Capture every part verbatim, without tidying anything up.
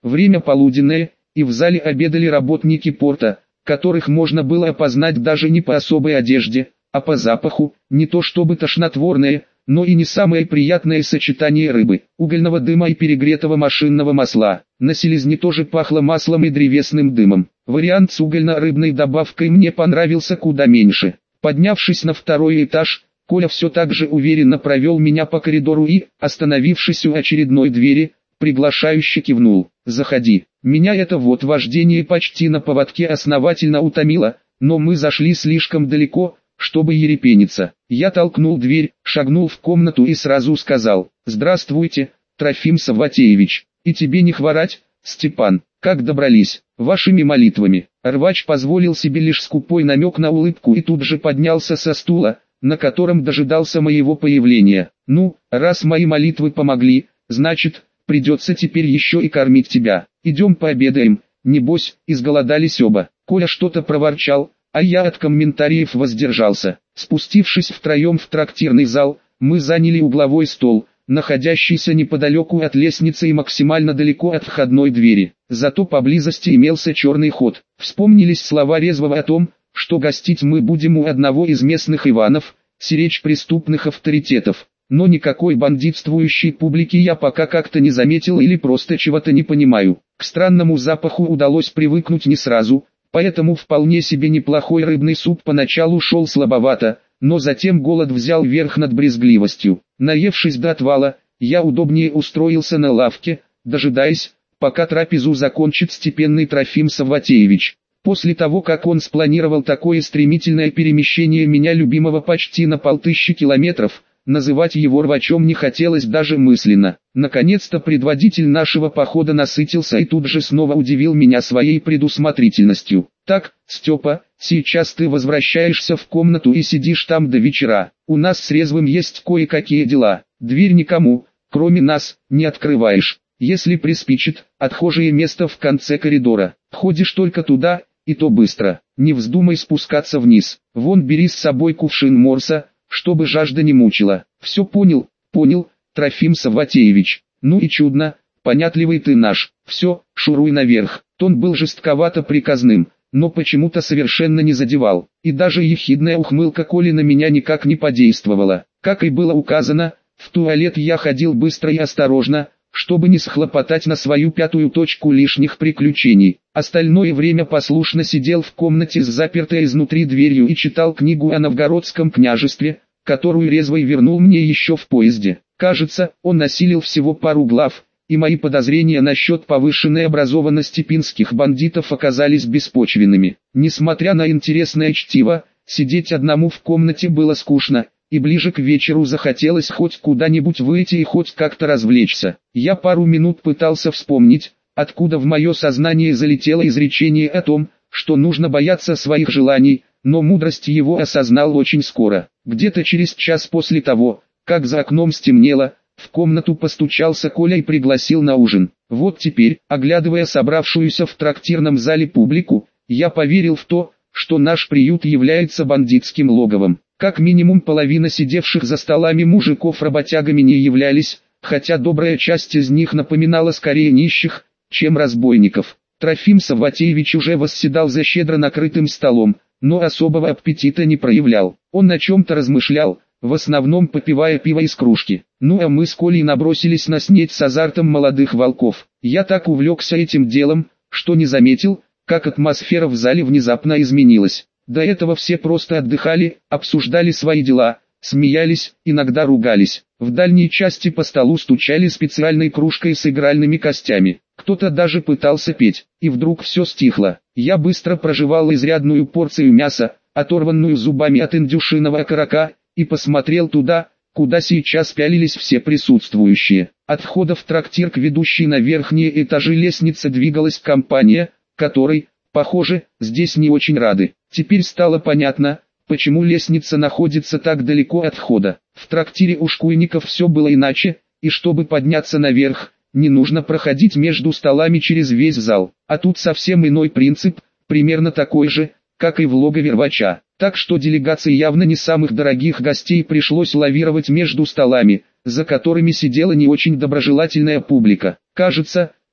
Время полуденное, и в зале обедали работники порта, которых можно было опознать даже не по особой одежде, а по запаху, не то чтобы тошнотворное, но и не самое приятное сочетание рыбы, угольного дыма и перегретого машинного масла. На селезне тоже пахло маслом и древесным дымом. Вариант с угольно-рыбной добавкой мне понравился куда меньше. Поднявшись на второй этаж, Коля все так же уверенно провел меня по коридору и, остановившись у очередной двери, приглашающе кивнул: «Заходи». Меня это вот вождение почти на поводке основательно утомило, но мы зашли слишком далеко, чтобы ерепениться. Я толкнул дверь, шагнул в комнату и сразу сказал: «Здравствуйте, Трофим Савватеевич, и тебе не хворать, Степан, как добрались?» «Вашими молитвами». Рвач позволил себе лишь скупой намек на улыбку и тут же поднялся со стула, на котором дожидался моего появления. «Ну, раз мои молитвы помогли, значит, придется теперь еще и кормить тебя. Идем пообедаем, небось, изголодались оба». Коля что-то проворчал, а я от комментариев воздержался. Спустившись втроем в трактирный зал, мы заняли угловой стол, находящийся неподалеку от лестницы и максимально далеко от входной двери. Зато поблизости имелся черный ход. Вспомнились слова Резвого о том, что гостить мы будем у одного из местных Иванов, сиречь преступных авторитетов. Но никакой бандитствующей публики я пока как-то не заметил или просто чего-то не понимаю. К странному запаху удалось привыкнуть не сразу, поэтому вполне себе неплохой рыбный суп поначалу шел слабовато, но затем голод взял верх над брезгливостью. Наевшись до отвала, я удобнее устроился на лавке, дожидаясь, пока трапезу закончит степенный Трофим Савватеевич. После того, как он спланировал такое стремительное перемещение меня любимого почти на полтысячи километров, называть его рвачом не хотелось даже мысленно. Наконец-то предводитель нашего похода насытился и тут же снова удивил меня своей предусмотрительностью. «Так, Степа, сейчас ты возвращаешься в комнату и сидишь там до вечера. У нас с Резвым есть кое-какие дела. Дверь никому, кроме нас, не открываешь. Если приспичит, отхожее место в конце коридора. Ходишь только туда, и то быстро. Не вздумай спускаться вниз. Вон бери с собой кувшин морса, чтобы жажда не мучила». «Все понял, понял, Трофим Савватеевич. Ну и чудно, понятливый ты наш. Все, шуруй наверх». Тон был жестковато приказным, но почему-то совершенно не задевал. И даже ехидная ухмылка Коли на меня никак не подействовала. Как и было указано, в туалет я ходил быстро и осторожно, чтобы не схлопотать на свою пятую точку лишних приключений. Остальное время послушно сидел в комнате с запертой изнутри дверью и читал книгу о Новгородском княжестве, которую Резвый вернул мне еще в поезде. Кажется, он насилил всего пару глав, и мои подозрения насчет повышенной образованности пинских бандитов оказались беспочвенными. Несмотря на интересное чтиво, сидеть одному в комнате было скучно, и ближе к вечеру захотелось хоть куда-нибудь выйти и хоть как-то развлечься. Я пару минут пытался вспомнить, откуда в мое сознание залетело изречение о том, что нужно бояться своих желаний, но мудрость его осознал очень скоро. Где-то через час после того, как за окном стемнело, в комнату постучался Коля и пригласил на ужин. Вот теперь, оглядывая собравшуюся в трактирном зале публику, я поверил в то, что наш приют является бандитским логовом. Как минимум половина сидевших за столами мужиков работягами не являлись, хотя добрая часть из них напоминала скорее нищих, чем разбойников. Трофим Савватеевич уже восседал за щедро накрытым столом, но особого аппетита не проявлял. Он о чем-то размышлял, в основном попивая пиво из кружки. Ну а мы с Колей набросились на снеть с азартом молодых волков. Я так увлекся этим делом, что не заметил, как атмосфера в зале внезапно изменилась. До этого все просто отдыхали, обсуждали свои дела, смеялись, иногда ругались. В дальней части по столу стучали специальной кружкой с игральными костями. Кто-то даже пытался петь, и вдруг все стихло. Я быстро прожевал изрядную порцию мяса, оторванную зубами от индюшиного окорока, и посмотрел туда, куда сейчас пялились все присутствующие. От входа в трактир к ведущей на верхние этажи лестницы двигалась компания, которой, похоже, здесь не очень рады. Теперь стало понятно, почему лестница находится так далеко от входа. В трактире у шкуйников все было иначе, и чтобы подняться наверх, не нужно проходить между столами через весь зал. А тут совсем иной принцип, примерно такой же, как и в логове рвача. Так что делегации явно не самых дорогих гостей пришлось лавировать между столами, за которыми сидела не очень доброжелательная публика. Кажется,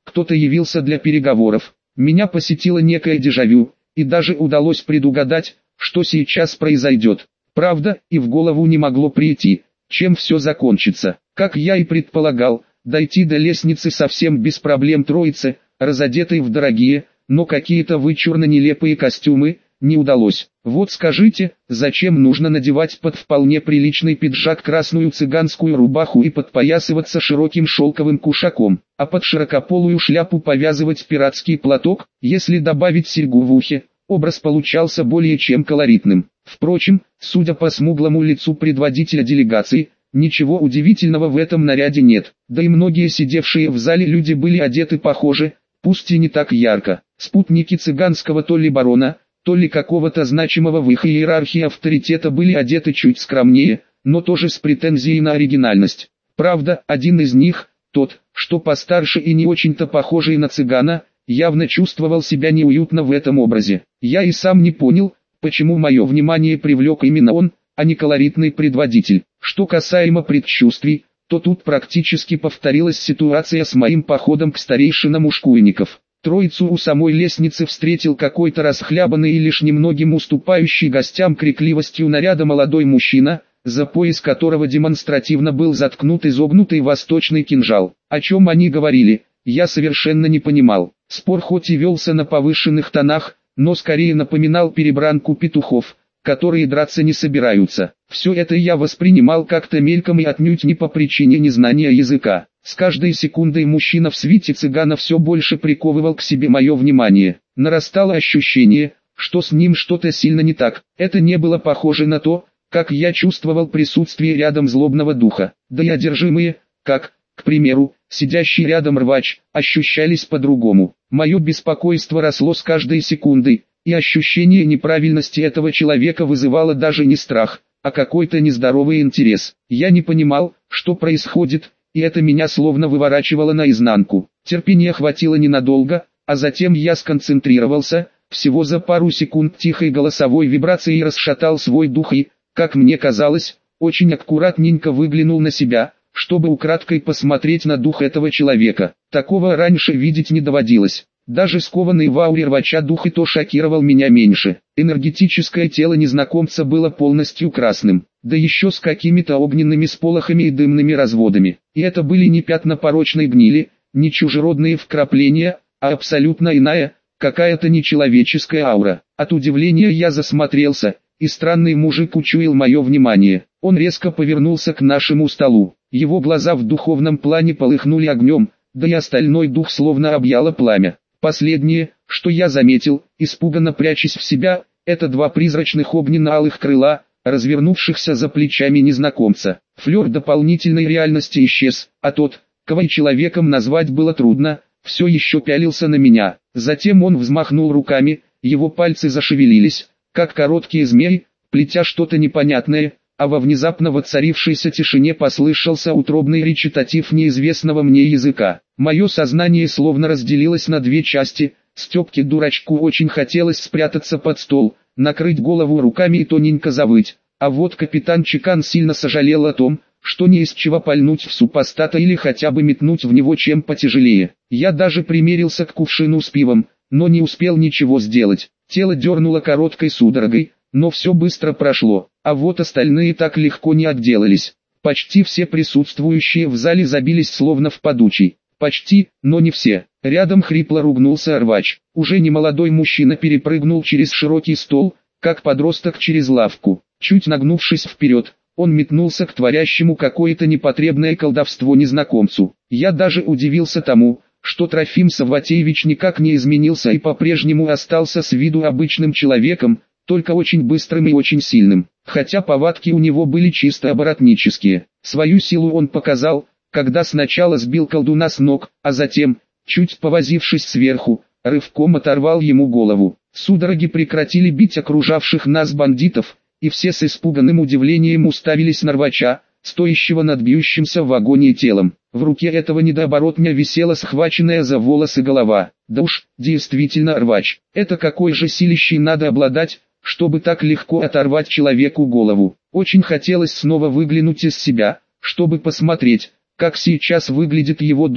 кто-то явился для переговоров. Меня посетило некое дежавю, и даже удалось предугадать, что сейчас произойдет. Правда, и в голову не могло прийти, чем все закончится. Как я и предполагал, дойти до лестницы совсем без проблем троице, разодетой в дорогие, но какие-то вычурно-нелепые костюмы, не удалось. Вот скажите, зачем нужно надевать под вполне приличный пиджак красную цыганскую рубаху и подпоясываться широким шелковым кушаком, а под широкополую шляпу повязывать пиратский платок, если добавить серьгу в ухе, образ получался более чем колоритным. Впрочем, судя по смуглому лицу предводителя делегации, ничего удивительного в этом наряде нет, да и многие сидевшие в зале люди были одеты похоже, пусть и не так ярко. Спутники цыганского то ли барона, то ли какого-то значимого в их иерархии авторитета были одеты чуть скромнее, но тоже с претензией на оригинальность. Правда, один из них, тот, что постарше и не очень-то похожий на цыгана, явно чувствовал себя неуютно в этом образе. Я и сам не понял, почему мое внимание привлек именно он, а не колоритный предводитель. Что касаемо предчувствий, то тут практически повторилась ситуация с моим походом к старейшинам ушкуйников. Троицу у самой лестницы встретил какой-то расхлябанный и лишь немногим уступающий гостям крикливостью наряда молодой мужчина, за пояс которого демонстративно был заткнут изогнутый восточный кинжал. О чем они говорили, я совершенно не понимал. Спор хоть и велся на повышенных тонах, но скорее напоминал перебранку петухов, которые драться не собираются. Все это я воспринимал как-то мельком и отнюдь не по причине незнания языка. С каждой секундой мужчина в свите цыгана все больше приковывал к себе мое внимание. Нарастало ощущение, что с ним что-то сильно не так. Это не было похоже на то, как я чувствовал присутствие рядом злобного духа. Да и одержимые, как, к примеру, сидящий рядом рвач, ощущались по-другому. Мое беспокойство росло с каждой секундой, и ощущение неправильности этого человека вызывало даже не страх, а какой-то нездоровый интерес. Я не понимал, что происходит, и это меня словно выворачивало наизнанку. Терпения хватило ненадолго, а затем я сконцентрировался, всего за пару секунд тихой голосовой вибрацией расшатал свой дух и, как мне казалось, очень аккуратненько выглянул на себя, чтобы украдкой посмотреть на дух этого человека. Такого раньше видеть не доводилось. Даже скованный в ауре рвача дух и то шокировал меня меньше. Энергетическое тело незнакомца было полностью красным, да еще с какими-то огненными сполохами и дымными разводами. И это были не пятна порочной гнили, не чужеродные вкрапления, а абсолютно иная, какая-то нечеловеческая аура. От удивления я засмотрелся, и странный мужик учуял мое внимание. Он резко повернулся к нашему столу. Его глаза в духовном плане полыхнули огнем, да и остальной дух словно объяло пламя. Последнее, что я заметил, испуганно прячась в себя, это два призрачных огненно-алых крыла, развернувшихся за плечами незнакомца. Флёр дополнительной реальности исчез, а тот, кого и человеком назвать было трудно, все еще пялился на меня. Затем он взмахнул руками, его пальцы зашевелились, как короткие змеи, плетя что-то непонятное, а во внезапно воцарившейся тишине послышался утробный речитатив неизвестного мне языка. Мое сознание словно разделилось на две части. Степке-дурачку очень хотелось спрятаться под стол, накрыть голову руками и тоненько завыть, а вот капитан Чекан сильно сожалел о том, что не из чего пальнуть в супостата или хотя бы метнуть в него чем потяжелее. Я даже примерился к кувшину с пивом, но не успел ничего сделать. Тело дернуло короткой судорогой, но все быстро прошло, а вот остальные так легко не отделались. Почти все присутствующие в зале забились словно в подучий. Почти, но не все. Рядом хрипло ругнулся рвач. Уже немолодой мужчина перепрыгнул через широкий стол, как подросток через лавку. Чуть нагнувшись вперед, он метнулся к творящему какое-то непотребное колдовство незнакомцу. Я даже удивился тому, что Трофим Савватеевич никак не изменился и по-прежнему остался с виду обычным человеком, только очень быстрым и очень сильным, хотя повадки у него были чисто оборотнические. Свою силу он показал, когда сначала сбил колдуна с ног, а затем, чуть повозившись сверху, рывком оторвал ему голову. Судороги прекратили бить окружавших нас бандитов, и все с испуганным удивлением уставились на рвача, стоящего над бьющимся в агонии телом. В руке этого недооборотня висела схваченная за волосы голова. Да уж, действительно рвач. Это какой же силищей надо обладать, чтобы так легко оторвать человеку голову. Очень хотелось снова выглянуть из себя, чтобы посмотреть, как сейчас выглядит его дух,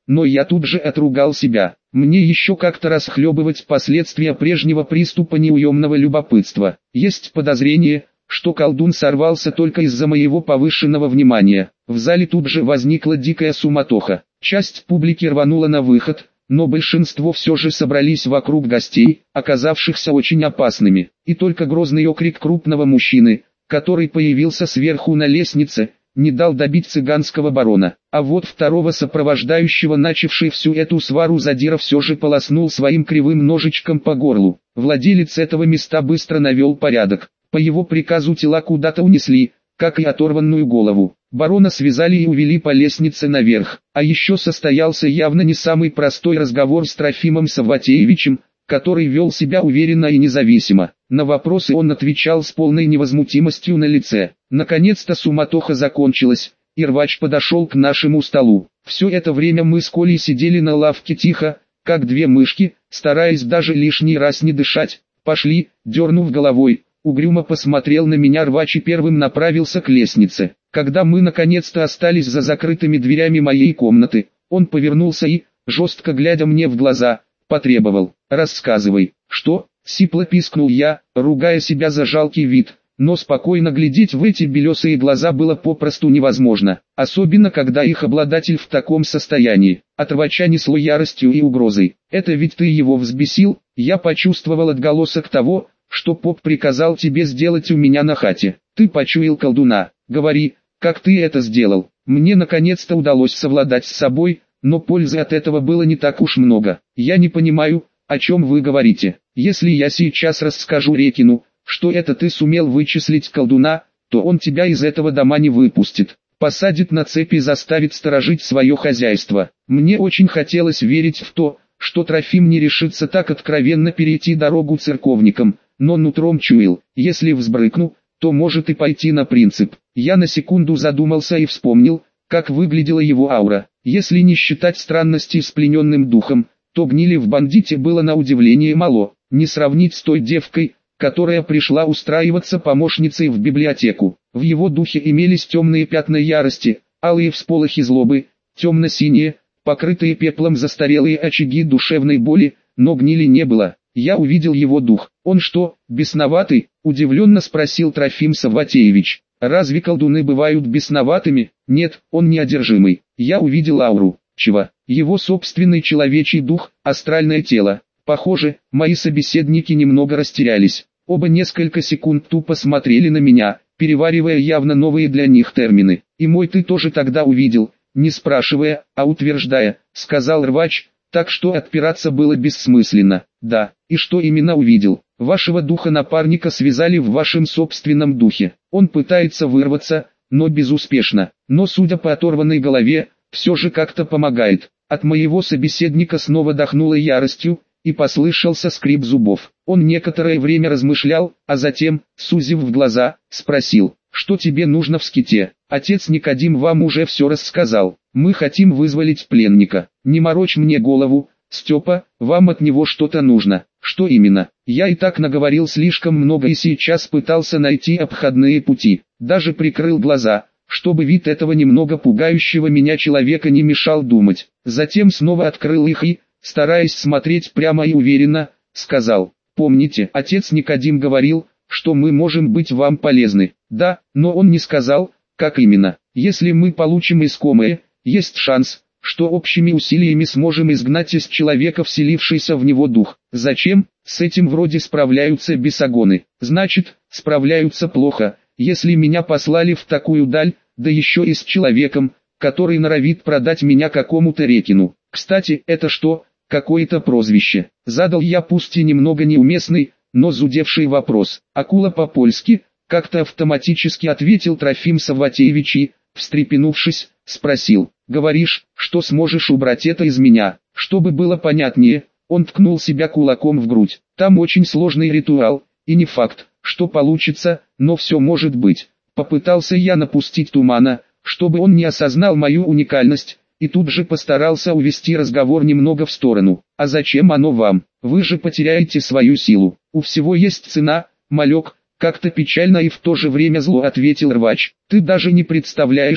но я тут же отругал себя. Мне еще как-то расхлебывать последствия прежнего приступа неуемного любопытства. Есть подозрение, что колдун сорвался только из-за моего повышенного внимания. В зале тут же возникла дикая суматоха. Часть публики рванула на выход, но большинство все же собрались вокруг гостей, оказавшихся очень опасными. И только грозный окрик крупного мужчины, который появился сверху на лестнице, не дал добить цыганского барона. А вот второго сопровождающего, начавший всю эту свару задира, все же полоснул своим кривым ножичком по горлу. Владелец этого места быстро навел порядок. По его приказу тела куда-то унесли, как и оторванную голову. Барона связали и увели по лестнице наверх. А еще состоялся явно не самый простой разговор с Трофимом Савватеевичем, который вел себя уверенно и независимо. На вопросы он отвечал с полной невозмутимостью на лице. Наконец-то суматоха закончилась, и Рвач подошел к нашему столу. Все это время мы с Колей сидели на лавке тихо, как две мышки, стараясь даже лишний раз не дышать. «Пошли», дернув головой, угрюмо посмотрел на меня Рвач и первым направился к лестнице. Когда мы наконец-то остались за закрытыми дверями моей комнаты, он повернулся и, жестко глядя мне в глаза, потребовал: «Рассказывай». «Что?» — сипло пискнул я, ругая себя за жалкий вид, но спокойно глядеть в эти белесые глаза было попросту невозможно, особенно когда их обладатель в таком состоянии. От Рвача несло яростью и угрозой. «Это ведь ты его взбесил?» Я почувствовал отголосок того, что поп приказал тебе сделать у меня на хате. «Ты почуял колдуна. Говори, как ты это сделал?» Мне наконец-то удалось совладать с собой, но пользы от этого было не так уж много. «Я не понимаю, о чем вы говорите. Если я сейчас расскажу Рекину, что это ты сумел вычислить колдуна, то он тебя из этого дома не выпустит. Посадит на цепи и заставит сторожить свое хозяйство». Мне очень хотелось верить в то, что Трофим не решится так откровенно перейти дорогу церковникам, но нутром чуял, если взбрыкну, то может и пойти на принцип. Я на секунду задумался и вспомнил, как выглядела его аура. Если не считать странностей с плененным духом, то гнили в бандите было на удивление мало. Не сравнить с той девкой, которая пришла устраиваться помощницей в библиотеку. В его духе имелись темные пятна ярости, алые всполохи злобы, темно-синие, покрытые пеплом застарелые очаги душевной боли, но гнили не было. Я увидел его дух. «Он что, бесноватый?» – удивленно спросил Трофим Савватеевич. «Разве колдуны бывают бесноватыми?» «Нет, он неодержимый». Я увидел ауру. Чего? Его собственный человечий дух, астральное тело. Похоже, мои собеседники немного растерялись. Оба несколько секунд тупо смотрели на меня, переваривая явно новые для них термины. «И мой ты тоже тогда увидел», не спрашивая, а утверждая, сказал Рвач, так что отпираться было бессмысленно. «Да, и что именно увидел?» «Вашего духа-напарника связали в вашем собственном духе. Он пытается вырваться, но безуспешно. Но судя по оторванной голове, все же как-то помогает». От моего собеседника снова дохнуло яростью, и послышался скрип зубов. Он некоторое время размышлял, а затем, сузив в глаза, спросил: «Что тебе нужно в ските? Отец Никодим вам уже все рассказал. Мы хотим вызволить пленника. Не морочь мне голову, Степа, вам от него что-то нужно». «Что именно?» Я и так наговорил слишком много и сейчас пытался найти обходные пути. Даже прикрыл глаза, чтобы вид этого немного пугающего меня человека не мешал думать. Затем снова открыл их и, стараясь смотреть прямо и уверенно, сказал: «Помните, отец Никодим говорил, что мы можем быть вам полезны?» «Да, но он не сказал, как именно. Если мы получим искомое, есть шанс, что общими усилиями сможем изгнать из человека вселившийся в него дух». «Зачем?» «С этим вроде справляются бесогоны». «Значит, справляются плохо, если меня послали в такую даль, да еще и с человеком, который норовит продать меня какому-то Рекину. Кстати, это что, какое-то прозвище?» Задал я пусть и немного неуместный, но зудевший вопрос. «Акула по-польски», как-то автоматически ответил Трофим Савватеевич и, встрепенувшись, спросил: «Говоришь, что сможешь убрать это из меня?» Чтобы было понятнее, он ткнул себя кулаком в грудь. «Там очень сложный ритуал, и не факт, что получится, но все может быть». Попытался я напустить тумана, чтобы он не осознал мою уникальность, и тут же постарался увести разговор немного в сторону. «А зачем оно вам? Вы же потеряете свою силу. У всего есть цена, малек», как-то печально и в то же время зло ответил Рвач. «Ты даже не представляешь,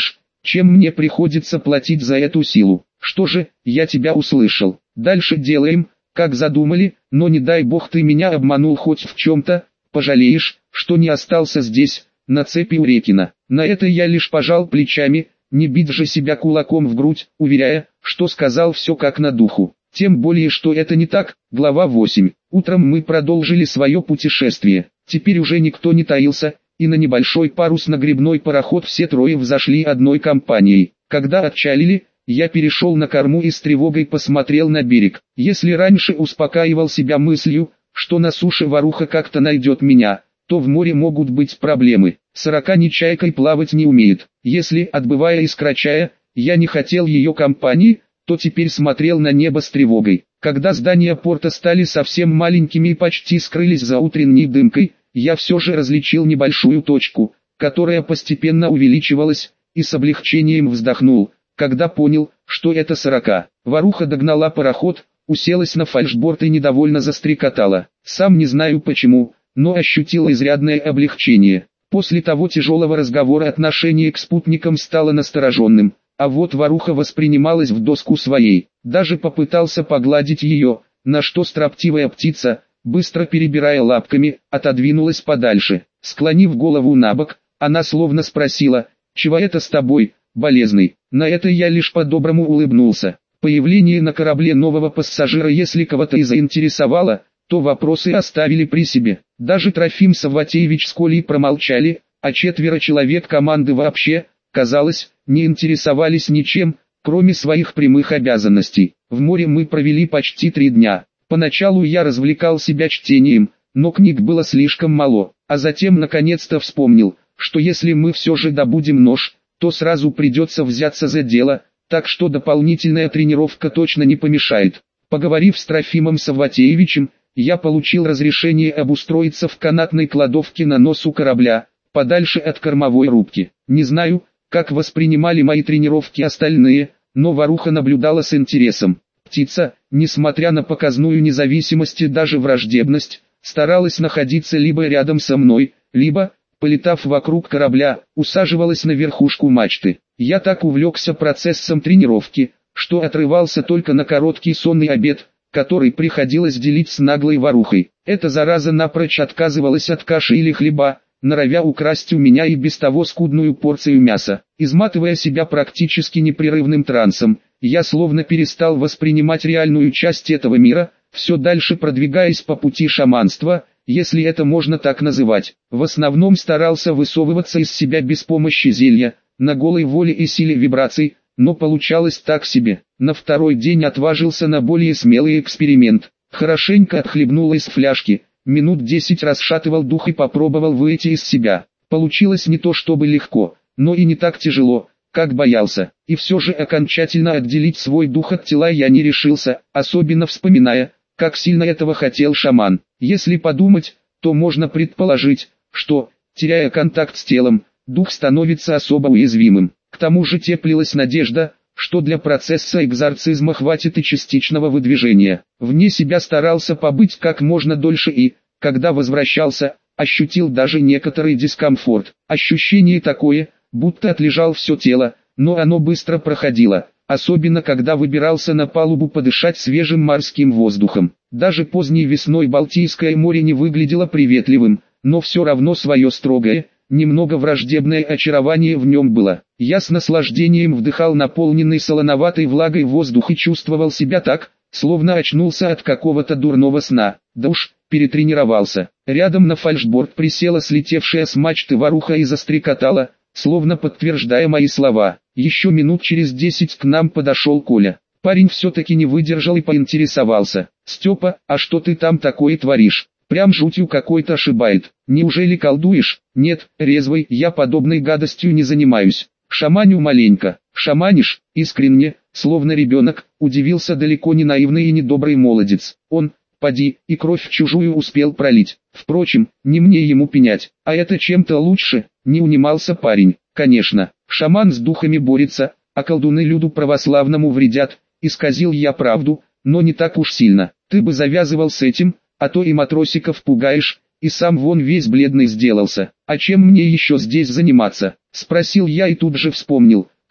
чем мне приходится платить за эту силу. Что же, я тебя услышал. Дальше делаем, как задумали, но не дай бог ты меня обманул хоть в чем-то, пожалеешь, что не остался здесь, на цепи у Рекина. На это я лишь пожал плечами, не бить же себя кулаком в грудь, уверяя, что сказал все как на духу. Тем более, что это не так. Глава восемь. Утром мы продолжили свое путешествие. Теперь уже никто не таился, и на небольшой парусно-гребной пароход все трое взошли одной компанией. Когда отчалили, я перешел на корму и с тревогой посмотрел на берег. Если раньше успокаивал себя мыслью, что на суше воруха как-то найдет меня, то в море могут быть проблемы. Сорока ни чайкой плавать не умеет. Если, отбывая из Крачая, я не хотел ее компании, то теперь смотрел на небо с тревогой. Когда здания порта стали совсем маленькими и почти скрылись за утренней дымкой, я все же различил небольшую точку, которая постепенно увеличивалась, и с облегчением вздохнул, когда понял, что это сорока. Воруха догнала пароход, уселась на фальшборд и недовольно застрекотала. Сам не знаю почему, но ощутил изрядное облегчение. После того тяжелого разговора отношение к спутникам стало настороженным, а вот воруха воспринималась в доску своей. Даже попытался погладить ее, на что строптивая птица, быстро перебирая лапками, отодвинулась подальше. Склонив голову набок, она словно спросила: «Чего это с тобой, болезный?» На это я лишь по-доброму улыбнулся. Появление на корабле нового пассажира, если кого-то и заинтересовало, то вопросы оставили при себе. Даже Трофим Савватеевич с Колей промолчали, а четверо человек команды вообще, казалось, не интересовались ничем, кроме своих прямых обязанностей. В море мы провели почти три дня. Поначалу я развлекал себя чтением, но книг было слишком мало, а затем наконец-то вспомнил, что если мы все же добудем нож, то сразу придется взяться за дело, так что дополнительная тренировка точно не помешает. Поговорив с Трофимом Савватеевичем, я получил разрешение обустроиться в канатной кладовке на носу корабля, подальше от кормовой рубки. Не знаю, как воспринимали мои тренировки остальные, но воруха наблюдала с интересом. Птица, несмотря на показную независимость и даже враждебность, старалась находиться либо рядом со мной, либо, полетав вокруг корабля, усаживалась на верхушку мачты. Я так увлекся процессом тренировки, что отрывался только на короткий сонный обед, который приходилось делить с наглой ворухой. Эта зараза напрочь отказывалась от каши или хлеба, норовя украсть у меня и без того скудную порцию мяса. Изматывая себя практически непрерывным трансом, я словно перестал воспринимать реальную часть этого мира, все дальше продвигаясь по пути шаманства, если это можно так называть. В основном старался высовываться из себя без помощи зелья, на голой воле и силе вибраций, но получалось так себе. На второй день отважился на более смелый эксперимент. Хорошенько отхлебнул из фляжки, минут десять расшатывал дух и попробовал выйти из себя. Получилось не то чтобы легко, но и не так тяжело, как боялся. И все же окончательно отделить свой дух от тела я не решился, особенно вспоминая, как сильно этого хотел шаман. Если подумать, то можно предположить, что, теряя контакт с телом, дух становится особо уязвимым. К тому же теплилась надежда, что для процесса экзорцизма хватит и частичного выдвижения. Вне себя старался побыть как можно дольше и, когда возвращался, ощутил даже некоторый дискомфорт. Ощущение такое, будто отлежал все тело, но оно быстро проходило, особенно когда выбирался на палубу подышать свежим морским воздухом. Даже поздней весной Балтийское море не выглядело приветливым, но все равно свое строгое, немного враждебное очарование в нем было. Я с наслаждением вдыхал наполненный солоноватой влагой воздух и чувствовал себя так, словно очнулся от какого-то дурного сна. Да уж, перетренировался. Рядом на фальшборд присела слетевшая с мачты воруха и застрекотала, словно подтверждая мои слова. Еще минут через десять к нам подошел Коля. Парень все-таки не выдержал и поинтересовался: «Степа, а что ты там такое творишь? Прям жутью какой-то ошибает. Неужели колдуешь?» «Нет, резвый, я подобной гадостью не занимаюсь. Шаманю маленько». «Шаманишь?» Искренне, словно ребенок, удивился далеко не наивный и недобрый молодец. Он, поди, и кровь чужую успел пролить. Впрочем, не мне ему пенять. А это чем-то лучше, не унимался парень. Конечно, шаман с духами борется, а колдуны люду православному вредят. Исказил я правду, но не так уж сильно. Ты бы завязывал с этим, а то и матросиков пугаешь, и сам вон весь бледный сделался. «А чем мне еще здесь заниматься?» — спросил я и тут же вспомнил,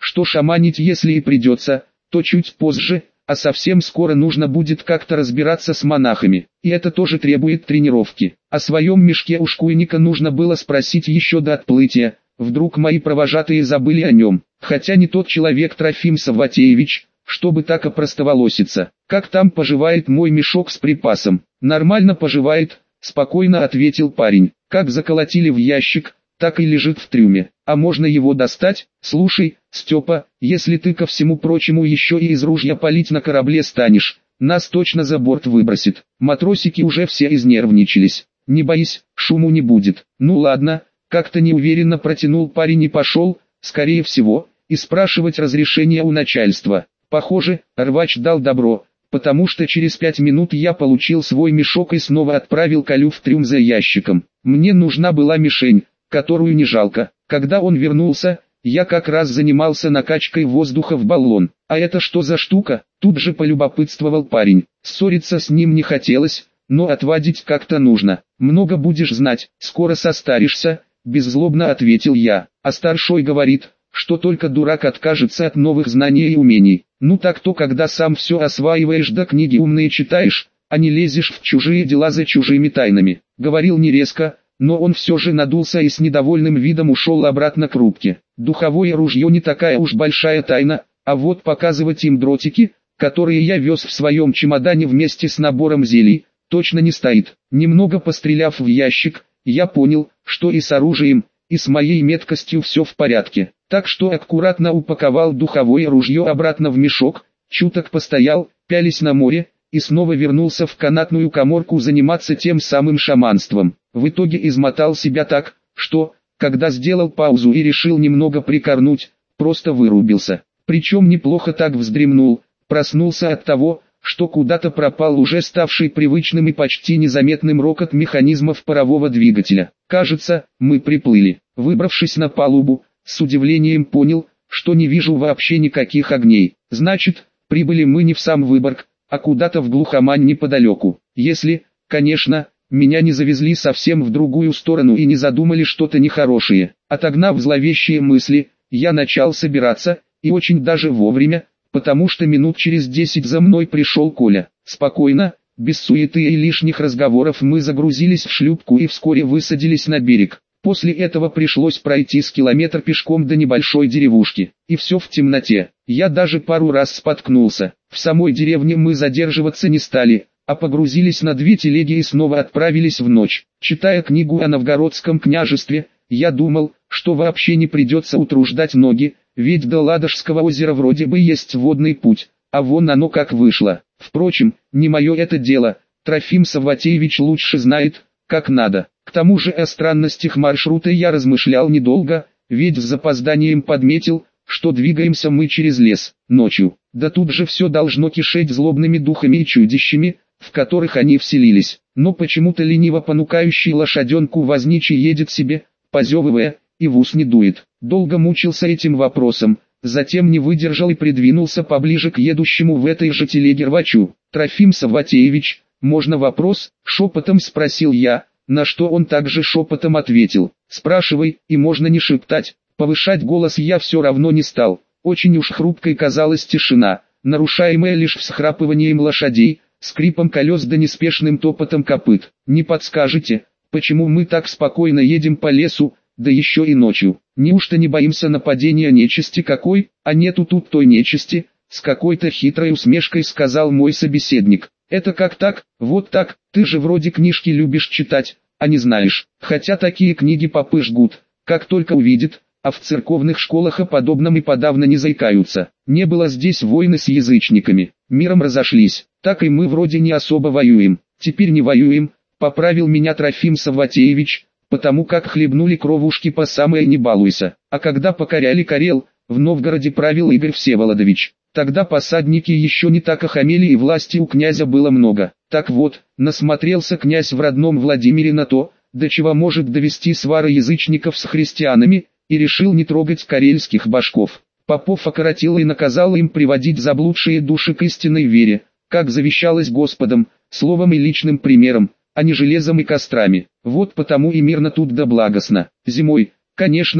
что шаманить если и придется, то чуть позже, а совсем скоро нужно будет как-то разбираться с монахами, и это тоже требует тренировки. О своем мешке у шкуйника нужно было спросить еще до отплытия, вдруг мои провожатые забыли о нем, хотя не тот человек Трофим Савватеевич, чтобы так опростоволоситься. Как там поживает мой мешок с припасом? Нормально поживает, спокойно ответил парень. Как заколотили в ящик, так и лежит в трюме. А можно его достать? Слушай, Степа, если ты ко всему прочему еще и из ружья палить на корабле станешь, нас точно за борт выбросит. Матросики уже все изнервничались. Не боись, шуму не будет. Ну ладно, как-то неуверенно протянул парень и пошел, скорее всего, и спрашивать разрешения у начальства. Похоже, рвач дал добро, потому что через пять минут я получил свой мешок и снова отправил Колю в трюм за ящиком. Мне нужна была мишень, которую не жалко. Когда он вернулся, я как раз занимался накачкой воздуха в баллон. А это что за штука? Тут же полюбопытствовал парень. Ссориться с ним не хотелось, но отвадить как-то нужно. Много будешь знать, скоро состаришься, беззлобно ответил я. А старшой говорит, что только дурак откажется от новых знаний и умений. Ну так то, когда сам все осваиваешь да книги умные читаешь, а не лезешь в чужие дела за чужими тайнами. Говорил не резко, но он все же надулся и с недовольным видом ушел обратно к рубке. Духовое ружье не такая уж большая тайна, а вот показывать им дротики, которые я вез в своем чемодане вместе с набором зелий, точно не стоит. Немного постреляв в ящик, я понял, что и с оружием, и с моей меткостью все в порядке. Так что аккуратно упаковал духовое ружье обратно в мешок, чуток постоял, пялись на море, и снова вернулся в канатную каморку заниматься тем самым шаманством. В итоге измотал себя так, что, когда сделал паузу и решил немного прикорнуть, просто вырубился. Причем неплохо так вздремнул, проснулся от того, что куда-то пропал уже ставший привычным и почти незаметным рокот механизмов парового двигателя. Кажется, мы приплыли. Выбравшись на палубу, с удивлением понял, что не вижу вообще никаких огней. Значит, прибыли мы не в сам Выборг, а куда-то в глухомань неподалеку. Если, конечно, меня не завезли совсем в другую сторону и не задумали что-то нехорошее. Отогнав зловещие мысли, я начал собираться, и очень даже вовремя, потому что минут через десять за мной пришел Коля. Спокойно, без суеты и лишних разговоров мы загрузились в шлюпку и вскоре высадились на берег. После этого пришлось пройти с километр пешком до небольшой деревушки, и все в темноте. Я даже пару раз споткнулся. В самой деревне мы задерживаться не стали, а погрузились на две телеги и снова отправились в ночь. Читая книгу о Новгородском княжестве, я думал, что вообще не придется утруждать ноги, ведь до Ладожского озера вроде бы есть водный путь, а вон оно как вышло. Впрочем, не мое это дело, Трофим Савватеевич лучше знает, как надо. К тому же о странностях маршрута я размышлял недолго, ведь с запозданием подметил, что двигаемся мы через лес, ночью. Да тут же все должно кишеть злобными духами и чудищами, в которых они вселились. Но почему-то лениво понукающий лошаденку возничий едет себе, позевывая, и в ус не дует. Долго мучился этим вопросом, затем не выдержал и придвинулся поближе к едущему в этой же телеге рвачу. «Трофим Савватеевич, можно вопрос?» — шепотом спросил я, на что он также шепотом ответил: «Спрашивай, и можно не шептать». Повышать голос я все равно не стал, очень уж хрупкой казалась тишина, нарушаемая лишь всхрапыванием лошадей, скрипом колес да неспешным топотом копыт. «Не подскажете, почему мы так спокойно едем по лесу, да еще и ночью? Неужто не боимся нападения нечисти какой?» «А нету тут той нечисти», — с какой-то хитрой усмешкой сказал мой собеседник. «Это как так? Вот так, ты же вроде книжки любишь читать, а не знаешь. Хотя такие книги попы жгут, как только увидят, а в церковных школах о подобном и подавно не заикаются. Не было здесь войны с язычниками, миром разошлись, так и мы вроде не особо воюем. Теперь не воюем», — поправил меня Трофим Савватеевич, потому как хлебнули кровушки по самое не балуйся. А когда покоряли Карел, в Новгороде правил Игорь Всеволодович. Тогда посадники еще не так охамели и власти у князя было много. Так вот, насмотрелся князь в родном Владимире на то, до чего может довести свара язычников с христианами, и решил не трогать карельских башков. Попов окоротил и наказал им приводить заблудшие души к истинной вере, как завещалось Господом, словом и личным примером, а не железом и кострами. Вот потому и мирно тут да благостно. Зимой, конечно,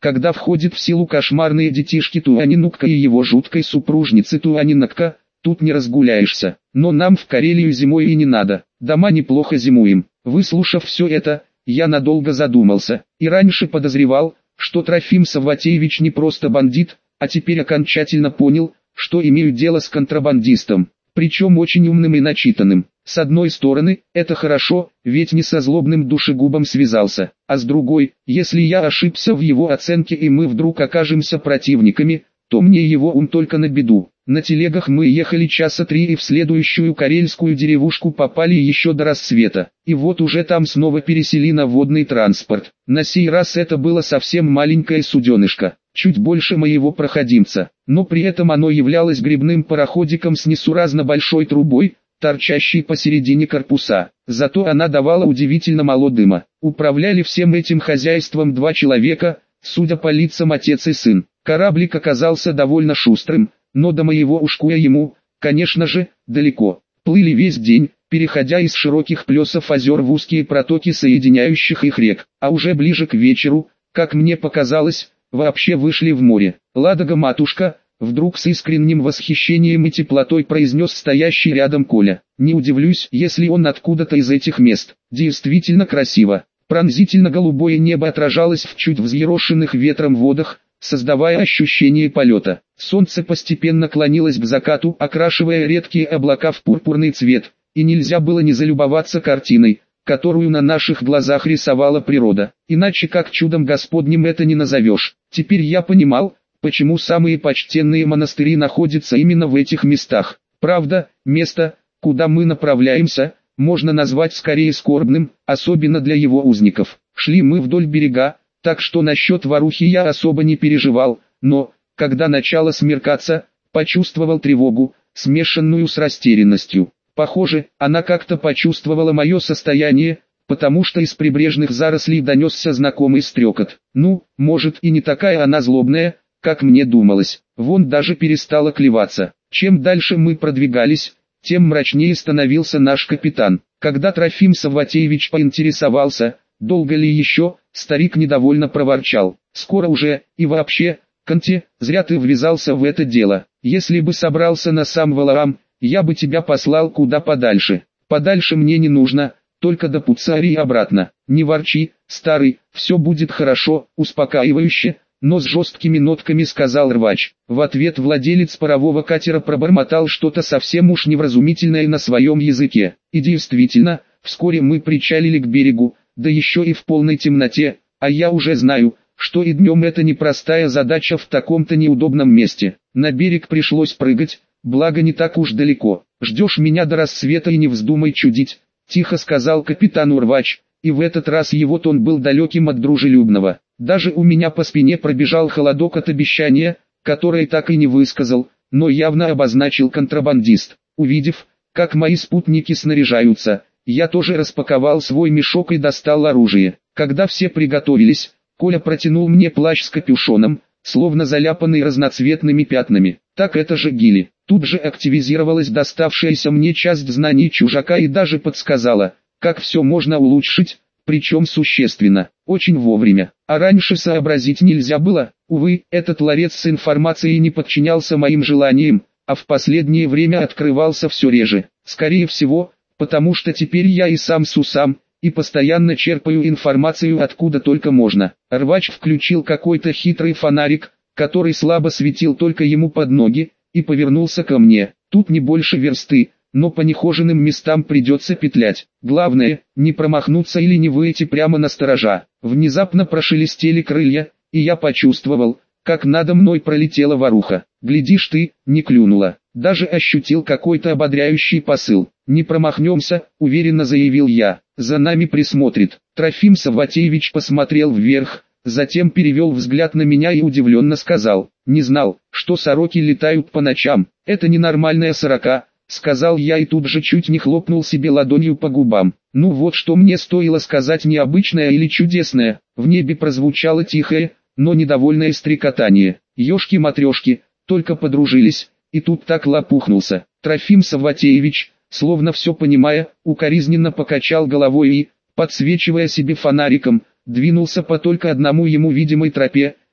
когда входит в силу кошмарные детишки Туанинукка и его жуткой супружницы Туанинакка, тут не разгуляешься. Но нам в Карелию зимой и не надо, дома неплохо зимуем. Выслушав все это, я надолго задумался, и раньше подозревал, что Трофим Савватеевич не просто бандит, а теперь окончательно понял, что имею дело с контрабандистом, причем очень умным и начитанным. С одной стороны, это хорошо, ведь не со злобным душегубом связался, а с другой, если я ошибся в его оценке и мы вдруг окажемся противниками, то мне его ум только на беду. На телегах мы ехали часа три и в следующую карельскую деревушку попали еще до рассвета, и вот уже там снова пересели на водный транспорт. На сей раз это было совсем маленькое суденышко, чуть больше моего проходимца, но при этом оно являлось гребным пароходиком с несуразно большой трубой, торчащей посередине корпуса. Зато она давала удивительно мало дыма. Управляли всем этим хозяйством два человека, судя по лицам отец и сын. Кораблик оказался довольно шустрым, но до моего ушкуя ему, конечно же, далеко. Плыли весь день, переходя из широких плесов озер в узкие протоки соединяющих их рек, а уже ближе к вечеру, как мне показалось, вообще вышли в море. «Ладога-матушка», вдруг с искренним восхищением и теплотой произнес стоящий рядом Коля. Не удивлюсь, если он откуда-то из этих мест. Действительно красиво. Пронзительно голубое небо отражалось в чуть взъерошенных ветром водах, создавая ощущение полета. Солнце постепенно клонилось к закату, окрашивая редкие облака в пурпурный цвет, и нельзя было не залюбоваться картиной, которую на наших глазах рисовала природа. Иначе как чудом Господним это не назовешь. Теперь я понимал, почему самые почтенные монастыри находятся именно в этих местах. Правда, место, куда мы направляемся, можно назвать скорее скорбным, особенно для его узников. Шли мы вдоль берега, так что насчет Варухи я особо не переживал, но, когда начало смеркаться, почувствовал тревогу, смешанную с растерянностью. Похоже, она как-то почувствовала мое состояние, потому что из прибрежных зарослей донесся знакомый стрекот. Ну, может и не такая она злобная, как мне думалось. Вон даже перестала клеваться. Чем дальше мы продвигались, тем мрачнее становился наш капитан. Когда Трофим Савватеевич поинтересовался, долго ли еще, старик недовольно проворчал. «Скоро уже, и вообще, Конте, зря ты ввязался в это дело. Если бы собрался на сам Валаам, я бы тебя послал куда подальше. Подальше мне не нужно, только до Пуцари и обратно. Не ворчи, старый, все будет хорошо», успокаивающе, но с жесткими нотками сказал рвач. В ответ владелец парового катера пробормотал что-то совсем уж невразумительное на своем языке. И действительно, вскоре мы причалили к берегу, да еще и в полной темноте, а я уже знаю, что и днем это непростая задача в таком-то неудобном месте. На берег пришлось прыгать, благо не так уж далеко. «Ждешь меня до рассвета и не вздумай чудить», — тихо сказал капитану рвач, и в этот раз его тон был далеким от дружелюбного. Даже у меня по спине пробежал холодок от обещания, которое так и не высказал, но явно обозначил контрабандист. Увидев, как мои спутники снаряжаются, я тоже распаковал свой мешок и достал оружие. Когда все приготовились, Коля протянул мне плащ с капюшоном, словно заляпанный разноцветными пятнами. Так это же Гили. Тут же активизировалась доставшаяся мне часть знаний чужака и даже подсказала, как все можно улучшить, причем существенно, очень вовремя. А раньше сообразить нельзя было. Увы, этот ларец с информацией не подчинялся моим желаниям, а в последнее время открывался все реже. Скорее всего, потому что теперь я и сам сусам, и постоянно черпаю информацию откуда только можно. Рвач включил какой-то хитрый фонарик, который слабо светил только ему под ноги, и повернулся ко мне. Тут не больше версты, но по нехоженным местам придется петлять. Главное, не промахнуться или не выйти прямо на сторожа. Внезапно прошелестели крылья, и я почувствовал, как надо мной пролетела воруха. Глядишь ты, не клюнула. Даже ощутил какой-то ободряющий посыл. «Не промахнемся», — уверенно заявил я. «За нами присмотрит». Трофим Савватеевич посмотрел вверх, затем перевел взгляд на меня и удивленно сказал: «Не знал, что сороки летают по ночам. Это ненормальная сорока», — сказал я и тут же чуть не хлопнул себе ладонью по губам. Ну вот что мне стоило сказать необычное или чудесное. В небе прозвучало тихое, но недовольное стрекотание. Ёшки-матрёшки, только подружились, и тут так лопухнулся. Трофим Савватеевич, словно все понимая, укоризненно покачал головой и, подсвечивая себе фонариком, двинулся по только одному ему видимой тропе.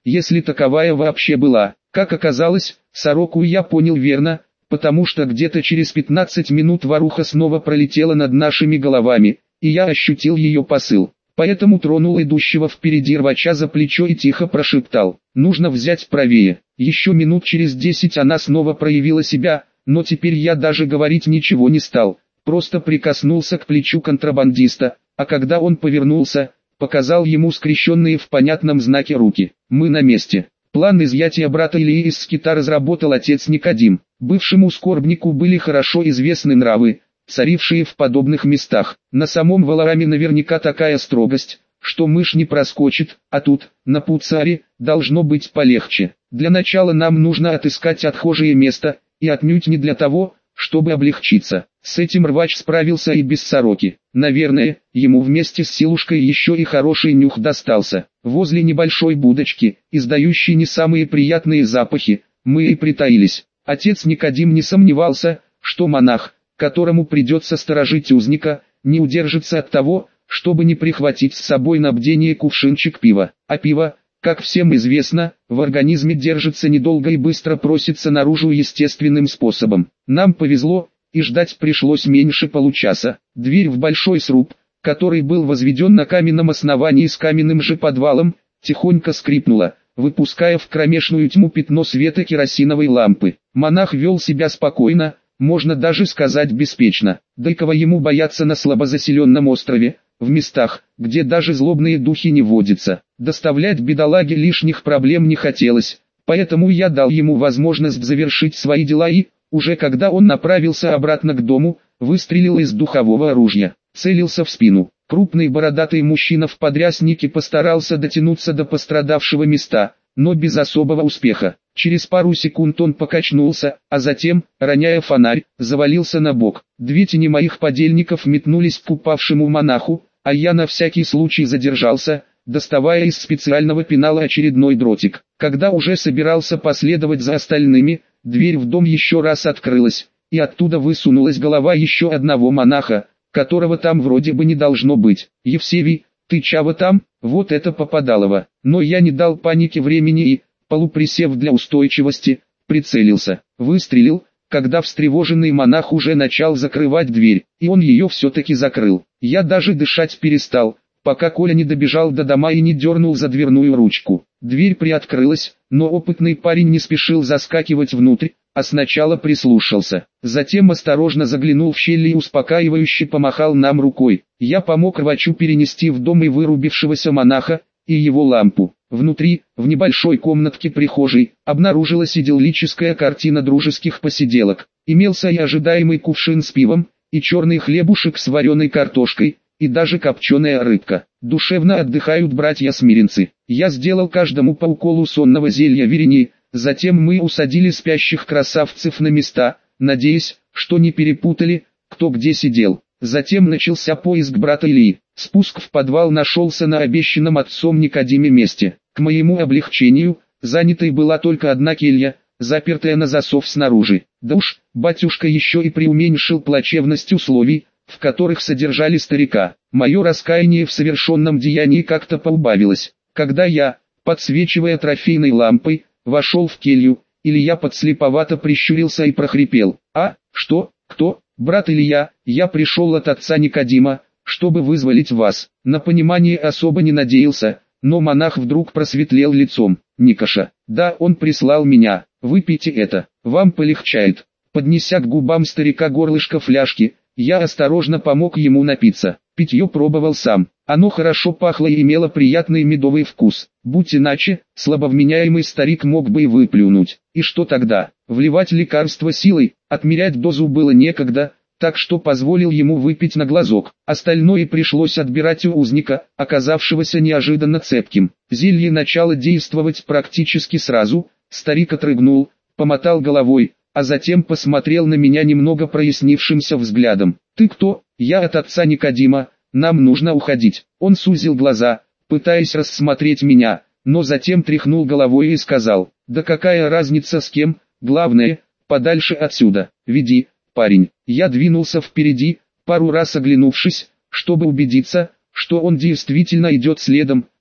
если таковая вообще была. Как оказалось, сороку я понял верно, потому что где-то через пятнадцать минут воруха снова пролетела над нашими головами, и я ощутил ее посыл. Поэтому тронул идущего впереди рвача за плечо и тихо прошептал: «Нужно взять правее». Еще минут через десять она снова проявила себя, но теперь я даже говорить ничего не стал, просто прикоснулся к плечу контрабандиста, а когда он повернулся, показал ему скрещенные в понятном знаке руки. Мы на месте. План изъятия брата Ильи из скита разработал отец Никодим. Бывшему скорбнику были хорошо известны нравы, царившие в подобных местах. На самом Валааме наверняка такая строгость, что мышь не проскочит, а тут, на Пуцаре, должно быть полегче. Для начала нам нужно отыскать отхожее место, и отнюдь не для того, чтобы облегчиться. С этим рвач справился и без сороки. Наверное, ему вместе с силушкой еще и хороший нюх достался. Возле небольшой будочки, издающей не самые приятные запахи, мы и притаились. Отец Никодим не сомневался, что монах, которому придется сторожить узника, не удержится от того, чтобы не прихватить с собой на бдение кувшинчик пива. А пиво, как всем известно, в организме держится недолго и быстро просится наружу естественным способом. Нам повезло, и ждать пришлось меньше получаса. Дверь в большой сруб, который был возведен на каменном основании с каменным же подвалом, тихонько скрипнула, выпуская в кромешную тьму пятно света керосиновой лампы. Монах вел себя спокойно, можно даже сказать беспечно. Да и кого ему бояться на слабозаселенном острове, в местах, где даже злобные духи не водятся. Доставлять бедолаге лишних проблем не хотелось, поэтому я дал ему возможность завершить свои дела и, уже когда он направился обратно к дому, выстрелил из духового оружия. Целился в спину. Крупный бородатый мужчина в подряснике постарался дотянуться до пострадавшего места, но без особого успеха. Через пару секунд он покачнулся, а затем, роняя фонарь, завалился на бок. Две тени моих подельников метнулись к упавшему монаху, а я на всякий случай задержался, доставая из специального пенала очередной дротик. Когда уже собирался последовать за остальными, дверь в дом еще раз открылась, и оттуда высунулась голова еще одного монаха, которого там вроде бы не должно быть. «Евсевий, ты чего там?» Вот это попадалово. Но я не дал панике времени и, полуприсев для устойчивости, прицелился. Выстрелил, когда встревоженный монах уже начал закрывать дверь, и он ее все-таки закрыл. Я даже дышать перестал, пока Коля не добежал до дома и не дернул за дверную ручку. Дверь приоткрылась, но опытный парень не спешил заскакивать внутрь, а сначала прислушался. Затем осторожно заглянул в щель и успокаивающе помахал нам рукой. Я помог рвачу перенести в дом и вырубившегося монаха, и его лампу. Внутри, в небольшой комнатке прихожей, обнаружилась идиллическая картина дружеских посиделок. Имелся и ожидаемый кувшин с пивом, и черный хлебушек с вареной картошкой, и даже копченая рыбка. Душевно отдыхают братья-смиренцы. Я сделал каждому по уколу сонного зелья верени, затем мы усадили спящих красавцев на места, надеясь, что не перепутали, кто где сидел. Затем начался поиск брата Ильи. Спуск в подвал нашелся на обещанном отцом Никодиме месте. К моему облегчению, занятой была только одна келья, запертая на засов снаружи. Да уж, батюшка еще и преуменьшил плачевность условий, в которых содержали старика. Мое раскаяние в совершенном деянии как-то поубавилось. Когда я, подсвечивая трофейной лампой, вошел в келью, Илья подслеповато прищурился и прохрипел: «А, что, кто, брат Илья, я пришел от отца Никодима, чтобы вызволить вас». На понимание особо не надеялся, но монах вдруг просветлел лицом. «Никоша, да, он прислал меня, выпейте это, вам полегчает». Поднеся к губам старика горлышко фляжки, я осторожно помог ему напиться. Питье пробовал сам. Оно хорошо пахло и имело приятный медовый вкус. Будь иначе, слабовменяемый старик мог бы и выплюнуть. И что тогда? Вливать лекарство силой, отмерять дозу было некогда, так что позволил ему выпить на глазок. Остальное пришлось отбирать у узника, оказавшегося неожиданно цепким. Зелье начало действовать практически сразу. Старик отрыгнул, помотал головой, а затем посмотрел на меня немного прояснившимся взглядом. «Ты кто?» «Я от отца Никодима, нам нужно уходить». Он сузил глаза, пытаясь рассмотреть меня, но затем тряхнул головой и сказал: «Да какая разница с кем, главное, подальше отсюда, веди, парень». Я двинулся впереди, пару раз оглянувшись, чтобы убедиться, что он действительно идет следом,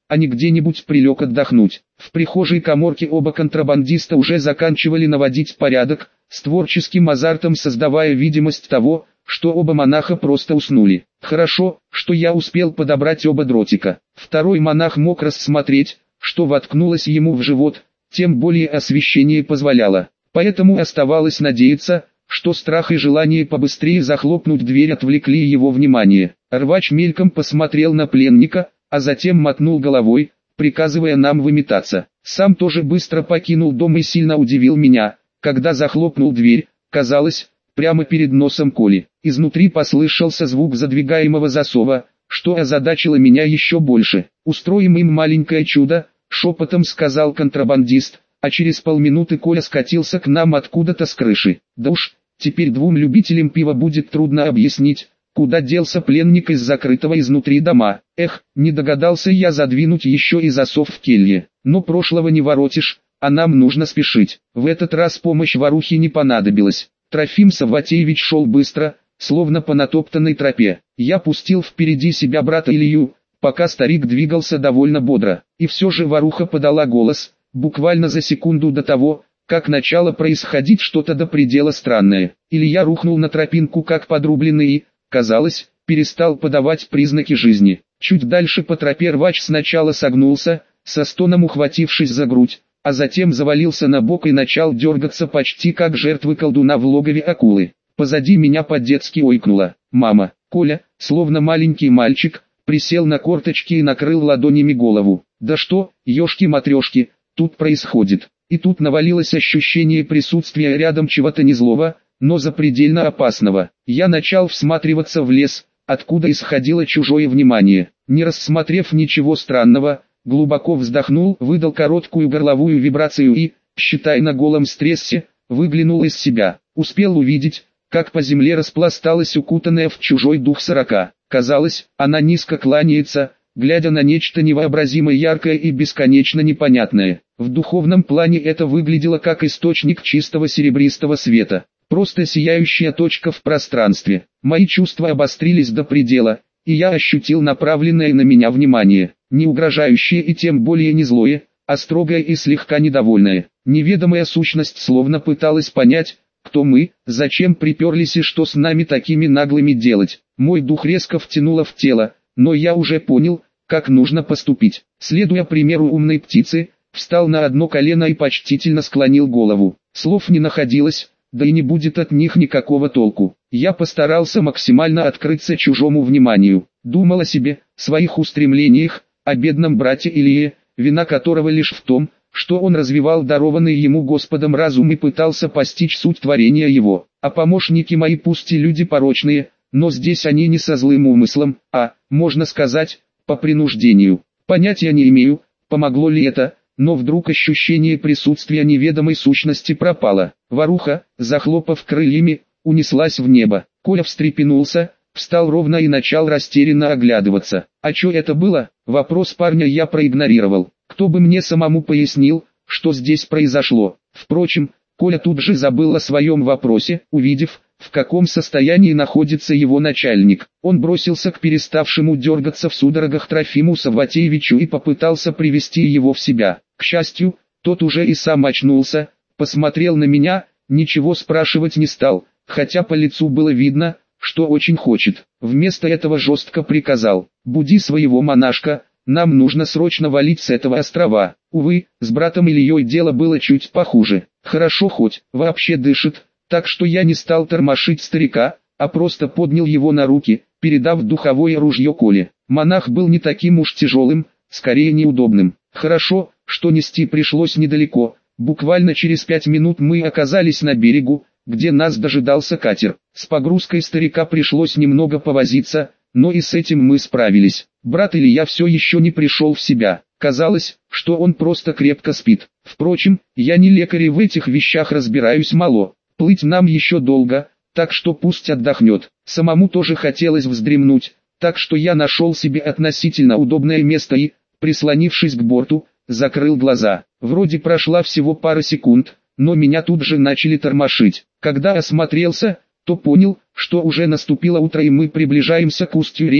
а не где-нибудь прилег отдохнуть. В прихожей каморки оба контрабандиста уже заканчивали наводить порядок, с творческим азартом создавая видимость того, что оба монаха просто уснули. Хорошо, что я успел подобрать оба дротика. Второй монах мог рассмотреть, что воткнулось ему в живот, тем более освещение позволяло. Поэтому оставалось надеяться, что страх и желание побыстрее захлопнуть дверь отвлекли его внимание. Рвач мельком посмотрел на пленника, а затем мотнул головой, приказывая нам выметаться. Сам тоже быстро покинул дом и сильно удивил меня, когда захлопнул дверь, казалось, прямо перед носом Коли. Изнутри послышался звук задвигаемого засова, что озадачило меня еще больше. «Устроим им маленькое чудо», — шепотом сказал контрабандист, а через полминуты Коля скатился к нам откуда-то с крыши. Да уж, теперь двум любителям пива будет трудно объяснить, куда делся пленник из закрытого изнутри дома. Эх, не догадался я задвинуть еще и засов в келье. Но прошлого не воротишь, а нам нужно спешить. В этот раз помощь ворухе не понадобилась. Трофим Савватеевич шел быстро, словно по натоптанной тропе. Я пустил впереди себя брата Илью, пока старик двигался довольно бодро. И все же воруха подала голос, буквально за секунду до того, как начало происходить что-то до предела странное. Илья рухнул на тропинку как подрубленный и, казалось, перестал подавать признаки жизни. Чуть дальше по тропе рвач сначала согнулся, со стоном ухватившись за грудь, а затем завалился на бок и начал дергаться почти как жертвы колдуна в логове акулы. Позади меня по-детски ойкнула мама. Коля, словно маленький мальчик, присел на корточки и накрыл ладонями голову. Да что, ешки-матрешки, тут происходит? И тут навалилось ощущение присутствия рядом чего-то незлого, но запредельно опасного. Я начал всматриваться в лес, откуда исходило чужое внимание. Не рассмотрев ничего странного, глубоко вздохнул, выдал короткую горловую вибрацию и, считай на голом стрессе, выглянул из себя. Успел увидеть, как по земле распласталась укутанная в чужой дух сорока. Казалось, она низко кланяется, глядя на нечто невообразимо яркое и бесконечно непонятное. В духовном плане это выглядело как источник чистого серебристого света. Просто сияющая точка в пространстве. Мои чувства обострились до предела, и я ощутил направленное на меня внимание. Не угрожающее и тем более не злое, а строгое и слегка недовольное. Неведомая сущность словно пыталась понять, кто мы, зачем приперлись и что с нами такими наглыми делать. Мой дух резко втянуло в тело, но я уже понял, как нужно поступить. Следуя примеру умной птицы, встал на одно колено и почтительно склонил голову. Слов не находилось, да и не будет от них никакого толку. Я постарался максимально открыться чужому вниманию. Думал о себе, своих устремлениях, о бедном брате Илье, вина которого лишь в том, что он развивал дарованный ему Господом разум и пытался постичь суть творения его. А помощники мои пусть и люди порочные, но здесь они не со злым умыслом, а, можно сказать, по принуждению. Понятия не имею, помогло ли это, но вдруг ощущение присутствия неведомой сущности пропало. Воруха, захлопав крыльями, унеслась в небо. Коля встрепенулся, встал ровно и начал растерянно оглядываться. А что это было? Вопрос парня я проигнорировал. Кто бы мне самому пояснил, что здесь произошло. Впрочем, Коля тут же забыл о своем вопросе, увидев, в каком состоянии находится его начальник. Он бросился к переставшему дергаться в судорогах Трофиму Савватеевичу и попытался привести его в себя. К счастью, тот уже и сам очнулся, посмотрел на меня, ничего спрашивать не стал, хотя по лицу было видно, что очень хочет. Вместо этого жестко приказал: «Буди своего монашка, нам нужно срочно валить с этого острова». Увы, с братом Ильей дело было чуть похуже. Хорошо хоть вообще дышит, так что я не стал тормошить старика, а просто поднял его на руки, передав духовое ружье Коле. Монах был не таким уж тяжелым, скорее неудобным. Хорошо, что нести пришлось недалеко. Буквально через пять минут мы оказались на берегу, где нас дожидался катер. С погрузкой старика пришлось немного повозиться, но и с этим мы справились. Брат Илья все еще не пришел в себя. Казалось, что он просто крепко спит. Впрочем, я не лекарь и в этих вещах разбираюсь мало. Плыть нам еще долго, так что пусть отдохнет. Самому тоже хотелось вздремнуть, так что я нашел себе относительно удобное место и, прислонившись к борту, закрыл глаза. Вроде прошла всего пара секунд, но меня тут же начали тормошить. Когда осмотрелся, то понял, что уже наступило утро и мы приближаемся к устью реки,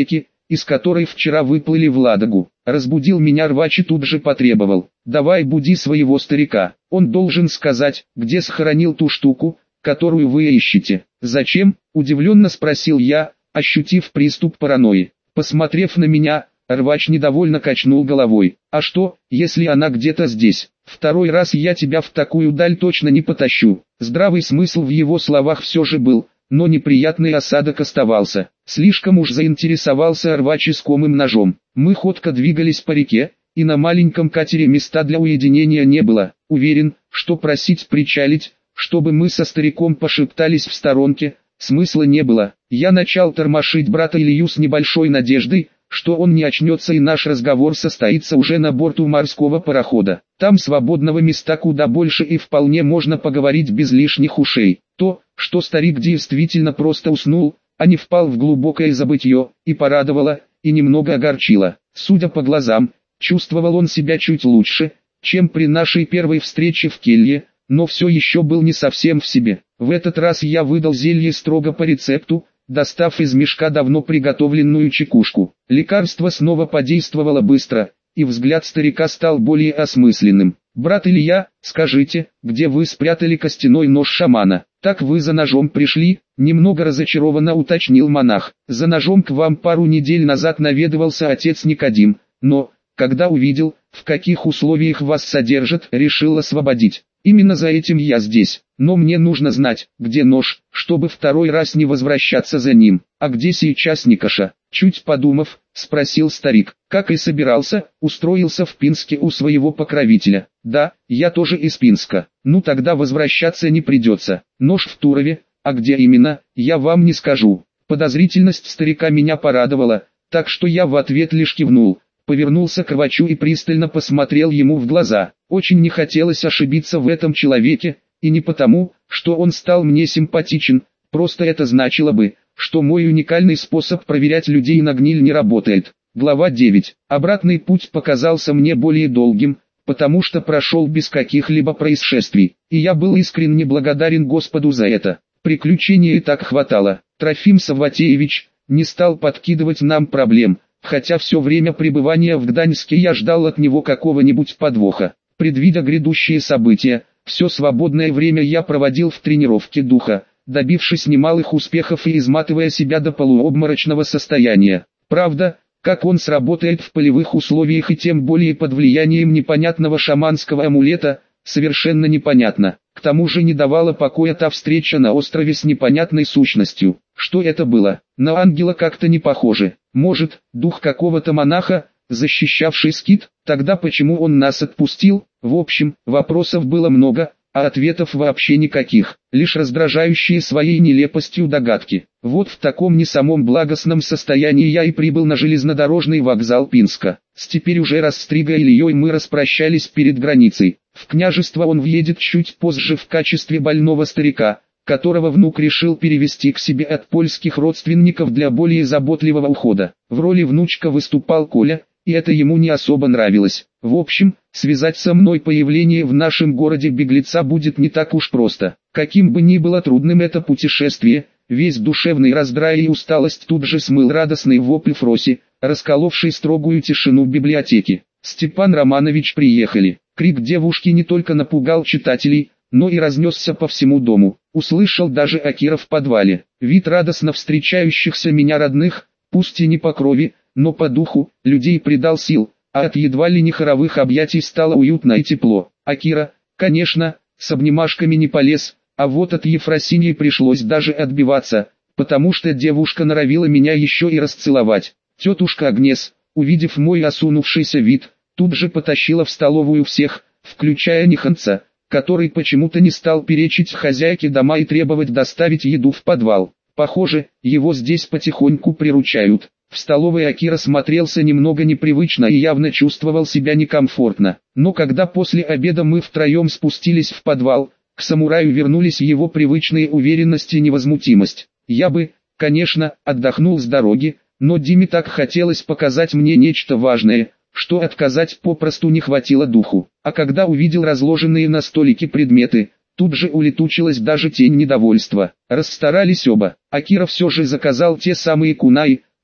из которой вчера выплыли в Ладогу. Разбудил меня рвач и тут же потребовал: «Давай буди своего старика, он должен сказать, где схоронил ту штуку, которую вы ищете». «Зачем?» – удивленно спросил я, ощутив приступ паранойи. Посмотрев на меня, рвач недовольно качнул головой. «А что, если она где-то здесь? Второй раз я тебя в такую даль точно не потащу». Здравый смысл в его словах все же был, но неприятный осадок оставался. Слишком уж заинтересовался рвач искомым ножом. Мы ходко двигались по реке, и на маленьком катере места для уединения не было. Уверен, что просить причалить, чтобы мы со стариком пошептались в сторонке, смысла не было. Я начал тормошить брата Илью с небольшой надеждой, что он не очнется и наш разговор состоится уже на борту морского парохода. Там свободного места куда больше и вполне можно поговорить без лишних ушей. То, что старик действительно просто уснул, а не впал в глубокое забытье, и порадовало, и немного огорчило. Судя по глазам, чувствовал он себя чуть лучше, чем при нашей первой встрече в келье, но все еще был не совсем в себе. В этот раз я выдал зелье строго по рецепту, достав из мешка давно приготовленную чекушку. Лекарство снова подействовало быстро, и взгляд старика стал более осмысленным. «Брат Илья, скажите, где вы спрятали костяной нож шамана?» «Так вы за ножом пришли?» — немного разочарованно уточнил монах. «За ножом к вам пару недель назад наведывался отец Никодим, но, когда увидел, в каких условиях вас содержат, решил освободить. Именно за этим я здесь, но мне нужно знать, где нож, чтобы второй раз не возвращаться за ним. А где сейчас Никоша?» Чуть подумав, спросил старик. «Как и собирался, устроился в Пинске у своего покровителя». «Да, я тоже из Пинска. Ну тогда возвращаться не придется. Нож в Турове, а где именно, я вам не скажу». Подозрительность старика меня порадовала, так что я в ответ лишь кивнул. Повернулся к рвачу и пристально посмотрел ему в глаза. Очень не хотелось ошибиться в этом человеке, и не потому, что он стал мне симпатичен, просто это значило бы, что мой уникальный способ проверять людей на гниль не работает. Глава девять. Обратный путь показался мне более долгим, потому что прошел без каких-либо происшествий, и я был искренне благодарен Господу за это. Приключений и так хватало. Трофим Савватеевич не стал подкидывать нам проблем, хотя все время пребывания в Гданьске я ждал от него какого-нибудь подвоха. Предвидя грядущие события, все свободное время я проводил в тренировке духа, добившись немалых успехов и изматывая себя до полуобморочного состояния. Правда, как он сработает в полевых условиях и тем более под влиянием непонятного шаманского амулета, совершенно непонятно. К тому же не давала покоя та встреча на острове с непонятной сущностью. Что это было? На ангела как-то не похоже. Может, дух какого-то монаха, защищавший скит? Тогда почему он нас отпустил? В общем, вопросов было много, а ответов вообще никаких, лишь раздражающие своей нелепостью догадки. Вот в таком не самом благостном состоянии я и прибыл на железнодорожный вокзал Пинска. С теперь уже Растрига Ильей мы распрощались перед границей. В княжество он въедет чуть позже в качестве больного старика, которого внук решил перевести к себе от польских родственников для более заботливого ухода. В роли внучка выступал Коля, и это ему не особо нравилось. В общем, связать со мной появление в нашем городе беглеца будет не так уж просто. Каким бы ни было трудным это путешествие, весь душевный раздрай и усталость тут же смыл радостный вопль Фроси, расколовший строгую тишину библиотеки. «Степан Романович, приехали!» Крик девушки не только напугал читателей, но и разнесся по всему дому. Услышал даже Акира в подвале. Вид радостно встречающихся меня родных, пусть и не по крови, но по духу, людей придал сил, а от едва ли не хоровых объятий стало уютно и тепло. Акира, конечно, с обнимашками не полез, а вот от Ефросиньи пришлось даже отбиваться, потому что девушка норовила меня еще и расцеловать. Тетушка Агнес, увидев мой осунувшийся вид, тут же потащила в столовую всех, включая Ниханца, который почему-то не стал перечить хозяйке дома и требовать доставить еду в подвал. Похоже, его здесь потихоньку приручают. В столовой Акира смотрелся немного непривычно и явно чувствовал себя некомфортно. Но когда после обеда мы втроем спустились в подвал, к самураю вернулись его привычные уверенность и невозмутимость. Я бы, конечно, отдохнул с дороги, но Диме так хотелось показать мне нечто важное, что отказать попросту не хватило духу. А когда увидел разложенные на столике предметы, тут же улетучилась даже тень недовольства. Расстарались оба. Акира все же заказал те самые кунаи,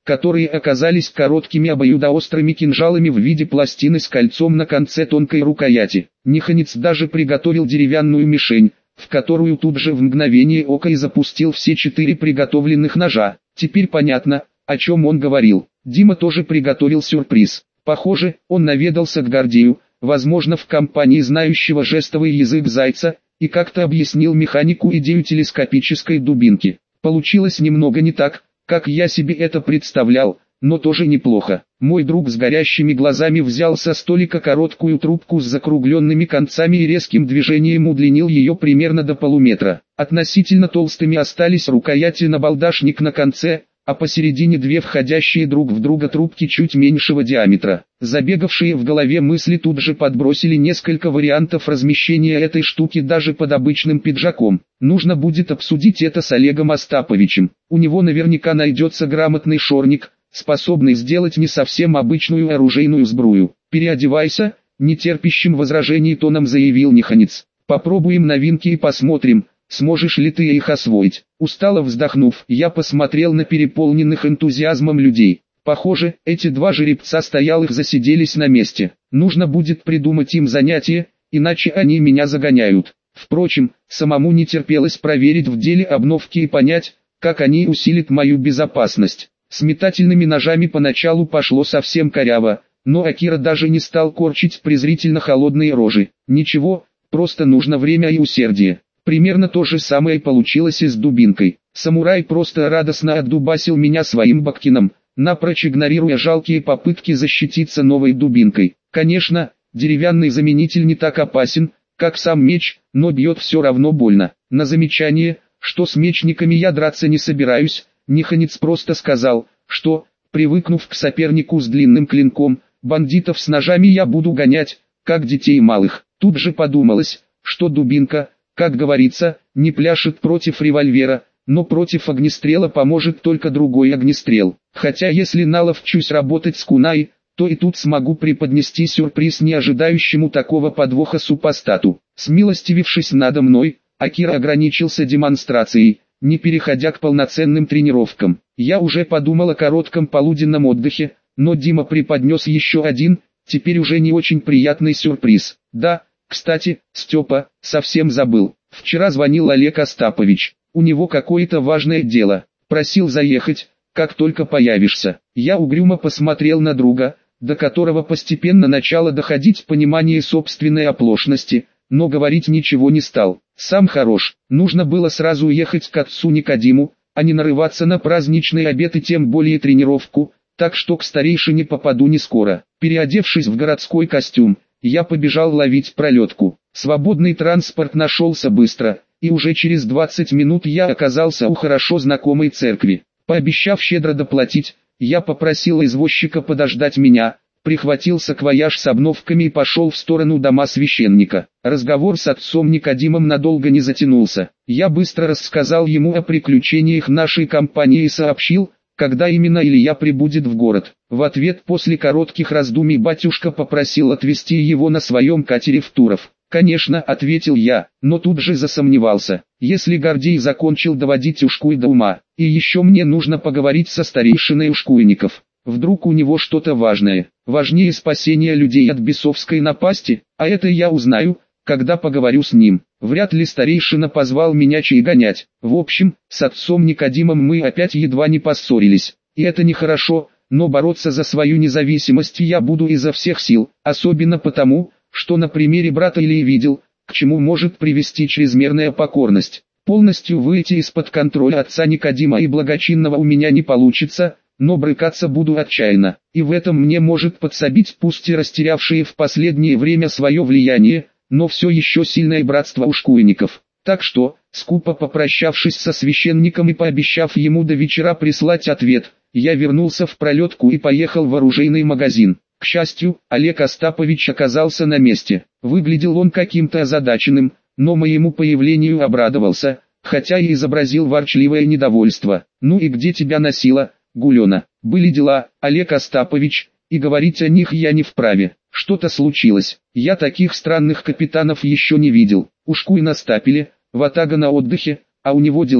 которые оказались короткими обоюдоострыми кинжалами в виде пластины с кольцом на конце тонкой рукояти. Нихонец даже приготовил деревянную мишень, в которую тут же в мгновение ока и запустил все четыре приготовленных ножа. Теперь понятно, о чем он говорил. Дима тоже приготовил сюрприз. Похоже, он наведался к Гордею, возможно в компании знающего жестовый язык Зайца, и как-то объяснил механику идею телескопической дубинки. Получилось немного не так, как я себе это представлял, но тоже неплохо. Мой друг с горящими глазами взял со столика короткую трубку с закругленными концами и резким движением удлинил ее примерно до полуметра. Относительно толстыми остались рукояти набалдашник на конце, а посередине две входящие друг в друга трубки чуть меньшего диаметра. Забегавшие в голове мысли тут же подбросили несколько вариантов размещения этой штуки даже под обычным пиджаком. Нужно будет обсудить это с Олегом Остаповичем. У него наверняка найдется грамотный шорник, способный сделать не совсем обычную оружейную сбрую. «Переодевайся», — нетерпящим возражений тоном заявил Нихонец. «Попробуем новинки и посмотрим, сможешь ли ты их освоить». Устало вздохнув, я посмотрел на переполненных энтузиазмом людей. Похоже, эти два жеребца стоялых засиделись на месте. Нужно будет придумать им занятие, иначе они меня загоняют. Впрочем, самому не терпелось проверить в деле обновки и понять, как они усилят мою безопасность. С метательными ножами поначалу пошло совсем коряво, но Акира даже не стал корчить презрительно холодные рожи. Ничего, просто нужно время и усердие. Примерно то же самое получилось и с дубинкой. Самурай просто радостно отдубасил меня своим баккином, напрочь игнорируя жалкие попытки защититься новой дубинкой. Конечно, деревянный заменитель не так опасен, как сам меч, но бьет все равно больно. На замечание, что с мечниками я драться не собираюсь, Нихонец просто сказал, что, привыкнув к сопернику с длинным клинком, бандитов с ножами я буду гонять, как детей малых. Тут же подумалось, что дубинка, как говорится, не пляшет против револьвера, но против огнестрела поможет только другой огнестрел. Хотя если наловчусь работать с кунай, то и тут смогу преподнести сюрприз не ожидающему такого подвоха супостату. Смилостивившись надо мной, Акира ограничился демонстрацией, не переходя к полноценным тренировкам. Я уже подумал о коротком полуденном отдыхе, но Дима преподнес еще один, теперь уже не очень приятный сюрприз. Да, кстати, Степа, совсем забыл. Вчера звонил Олег Остапович. У него какое-то важное дело. Просил заехать, как только появишься. Я угрюмо посмотрел на друга, до которого постепенно начало доходить понимание собственной оплошности, но говорить ничего не стал. Сам хорош. Нужно было сразу уехать к отцу Никодиму, а не нарываться на праздничный обед и тем более тренировку, так что к старейшине попаду не скоро. Переодевшись в городской костюм, я побежал ловить пролетку. Свободный транспорт нашелся быстро, и уже через двадцать минут я оказался у хорошо знакомой церкви. Пообещав щедро доплатить, я попросил извозчика подождать меня, прихватил саквояж с обновками и пошел в сторону дома священника. Разговор с отцом Никодимом надолго не затянулся. Я быстро рассказал ему о приключениях нашей компании и сообщил, когда именно Илья прибудет в город. В ответ после коротких раздумий батюшка попросил отвезти его на своем катере в Туров. «Конечно», — ответил я, но тут же засомневался. Если Гордей закончил доводить Ушкуй до ума, и еще мне нужно поговорить со старейшиной ушкуйников. Вдруг у него что-то важное, важнее спасения людей от бесовской напасти, а это я узнаю, когда поговорю с ним. Вряд ли старейшина позвал меня чай гонять. В общем, с отцом Никодимом мы опять едва не поссорились. И это нехорошо, но бороться за свою независимость я буду изо всех сил, особенно потому, что на примере брата Ильи видел, к чему может привести чрезмерная покорность. Полностью выйти из-под контроля отца Никодима и благочинного у меня не получится, но брыкаться буду отчаянно. И в этом мне может подсобить пусть и растерявшие в последнее время свое влияние, но все еще сильное братство ушкуйников. Так что, скупо попрощавшись со священником и пообещав ему до вечера прислать ответ, я вернулся в пролетку и поехал в оружейный магазин. К счастью, Олег Остапович оказался на месте. Выглядел он каким-то озадаченным, но моему появлению обрадовался, хотя и изобразил ворчливое недовольство. «Ну и где тебя носило, Гулена?» «Были дела, Олег Остапович, и говорить о них я не вправе. Что-то случилось. Я таких странных капитанов еще не видел. Ушкуй на стапеле, ватага на отдыхе, а у него дела»,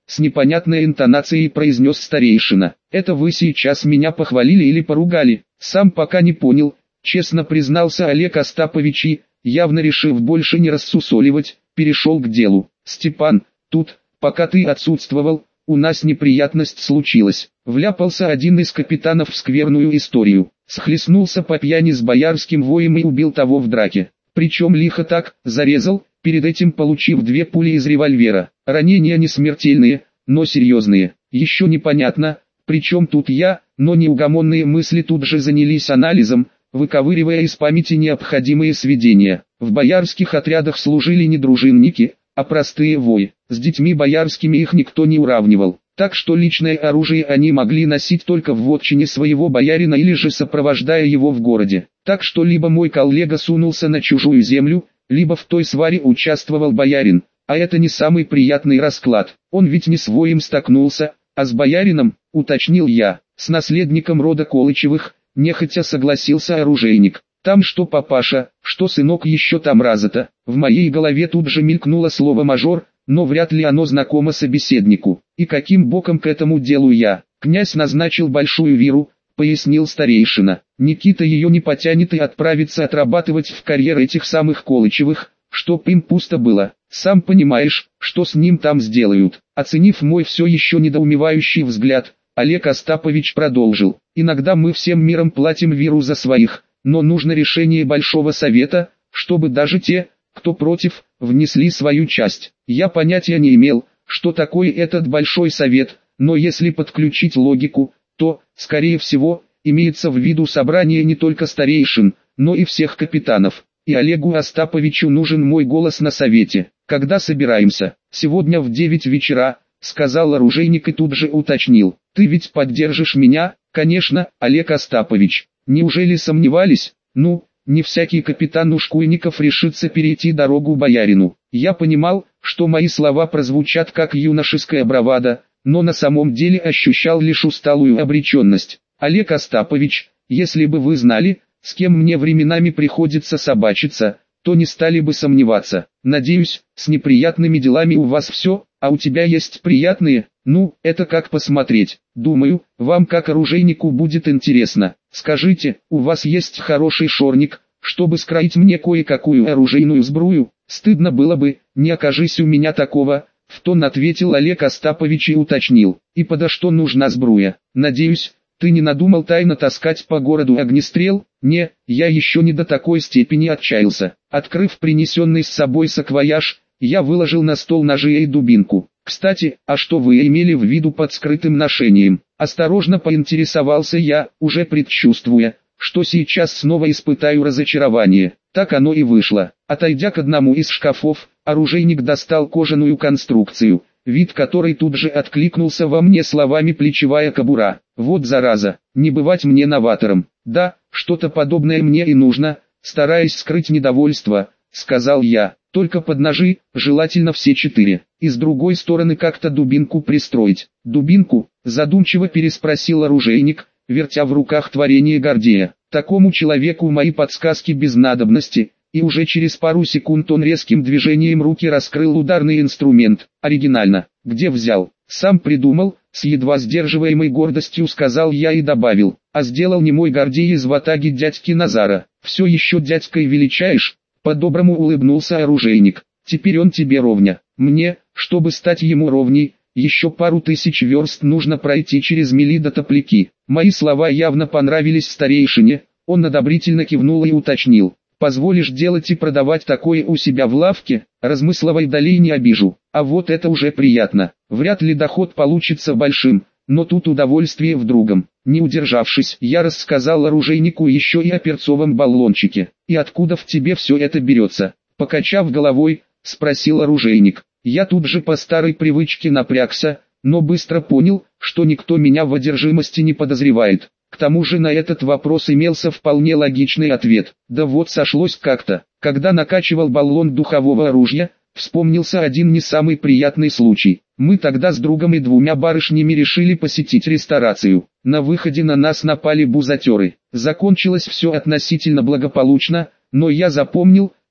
с непонятной интонацией произнес старейшина. Это вы сейчас меня похвалили или поругали? Сам пока не понял, честно признался Олег Остапович и, явно решив больше не рассусоливать, перешел к делу. Степан, тут, пока ты отсутствовал, у нас неприятность случилась. Вляпался один из капитанов в скверную историю. Схлестнулся по пьяни с боярским воем и убил того в драке. Причем лихо так, зарезал, перед этим получив две пули из револьвера. Ранения не смертельные, но серьезные. Еще непонятно, причем тут я, но неугомонные мысли тут же занялись анализом, выковыривая из памяти необходимые сведения. В боярских отрядах служили не дружинники, а простые вои. С детьми боярскими их никто не уравнивал. Так что личное оружие они могли носить только в вотчине своего боярина или же сопровождая его в городе. Так что либо мой коллега сунулся на чужую землю, либо в той сваре участвовал боярин. А это не самый приятный расклад. Он ведь не с воем столкнулся, а с боярином, уточнил я. С наследником рода Колычевых, нехотя согласился оружейник. Там что папаша, что сынок еще там разото. В моей голове тут же мелькнуло слово «мажор», но вряд ли оно знакомо собеседнику. И каким боком к этому делу я? Князь назначил большую виру, пояснил старейшина. Никита ее не потянет и отправится отрабатывать в карьер этих самых Колычевых, чтоб им пусто было. Сам понимаешь, что с ним там сделают. Оценив мой все еще недоумевающий взгляд, Олег Остапович продолжил. Иногда мы всем миром платим виру за своих, но нужно решение Большого Совета, чтобы даже те, кто против, внесли свою часть. Я понятия не имел, что такое этот Большой Совет, но если подключить логику, то, скорее всего, имеется в виду собрание не только старейшин, но и всех капитанов. И Олегу Остаповичу нужен мой голос на совете. Когда собираемся? Сегодня в девять вечера, сказал оружейник и тут же уточнил. Ты ведь поддержишь меня? Конечно, Олег Остапович. Неужели сомневались? Ну, не всякий капитан Ушкуйников решится перейти дорогу боярину. Я понимал, что мои слова прозвучат как юношеская бравада, но на самом деле ощущал лишь усталую обреченность. Олег Остапович, если бы вы знали, с кем мне временами приходится собачиться, то не стали бы сомневаться. Надеюсь, с неприятными делами у вас все, а у тебя есть приятные? Ну, это как посмотреть. Думаю, вам как оружейнику будет интересно. Скажите, у вас есть хороший шорник, чтобы скроить мне кое-какую оружейную сбрую? Стыдно было бы, не окажись у меня такого, в тон ответил Олег Остапович и уточнил. И подо что нужна сбруя? Надеюсь, ты не надумал тайно таскать по городу огнестрел? Не, я еще не до такой степени отчаялся. Открыв принесенный с собой саквояж, я выложил на стол ножи и дубинку. Кстати, а что вы имели в виду под скрытым ношением? Осторожно поинтересовался я, уже предчувствуя, что сейчас снова испытаю разочарование. Так оно и вышло. Отойдя к одному из шкафов, оружейник достал кожаную конструкцию, вид которой тут же откликнулся во мне словами «плечевая кобура». Вот зараза, не бывать мне новатором. Да, что-то подобное мне и нужно, стараясь скрыть недовольство, сказал я. Только под ножи, желательно все четыре. И с другой стороны как-то дубинку пристроить. Дубинку? Задумчиво переспросил оружейник, вертя в руках творение Гордея. Такому человеку мои подсказки без надобности. И уже через пару секунд он резким движением руки раскрыл ударный инструмент. Оригинально. Где взял? Сам придумал, с едва сдерживаемой гордостью сказал я и добавил. А сделал не мой Гордей из ватаги дядьки Назара. Все еще дядькой величаешь? По-доброму улыбнулся оружейник. Теперь он тебе ровня. Мне, чтобы стать ему ровней, еще пару тысяч верст нужно пройти через мели до Топляки. Мои слова явно понравились старейшине, он одобрительно кивнул и уточнил. Позволишь делать и продавать такое у себя в лавке? Размысловой долей не обижу. А вот это уже приятно. Вряд ли доход получится большим, но тут удовольствие в другом. Не удержавшись, я рассказал оружейнику еще и о перцовом баллончике. И откуда в тебе все это берется? Покачав головой, спросил оружейник. Я тут же по старой привычке напрягся, но быстро понял, что никто меня в одержимости не подозревает. К тому же на этот вопрос имелся вполне логичный ответ. Да вот сошлось как-то. Когда накачивал баллон духового оружия, вспомнился один не самый приятный случай. Мы тогда с другом и двумя барышнями решили посетить ресторацию. На выходе на нас напали бузатеры. Закончилось все относительно благополучно, но я запомнил,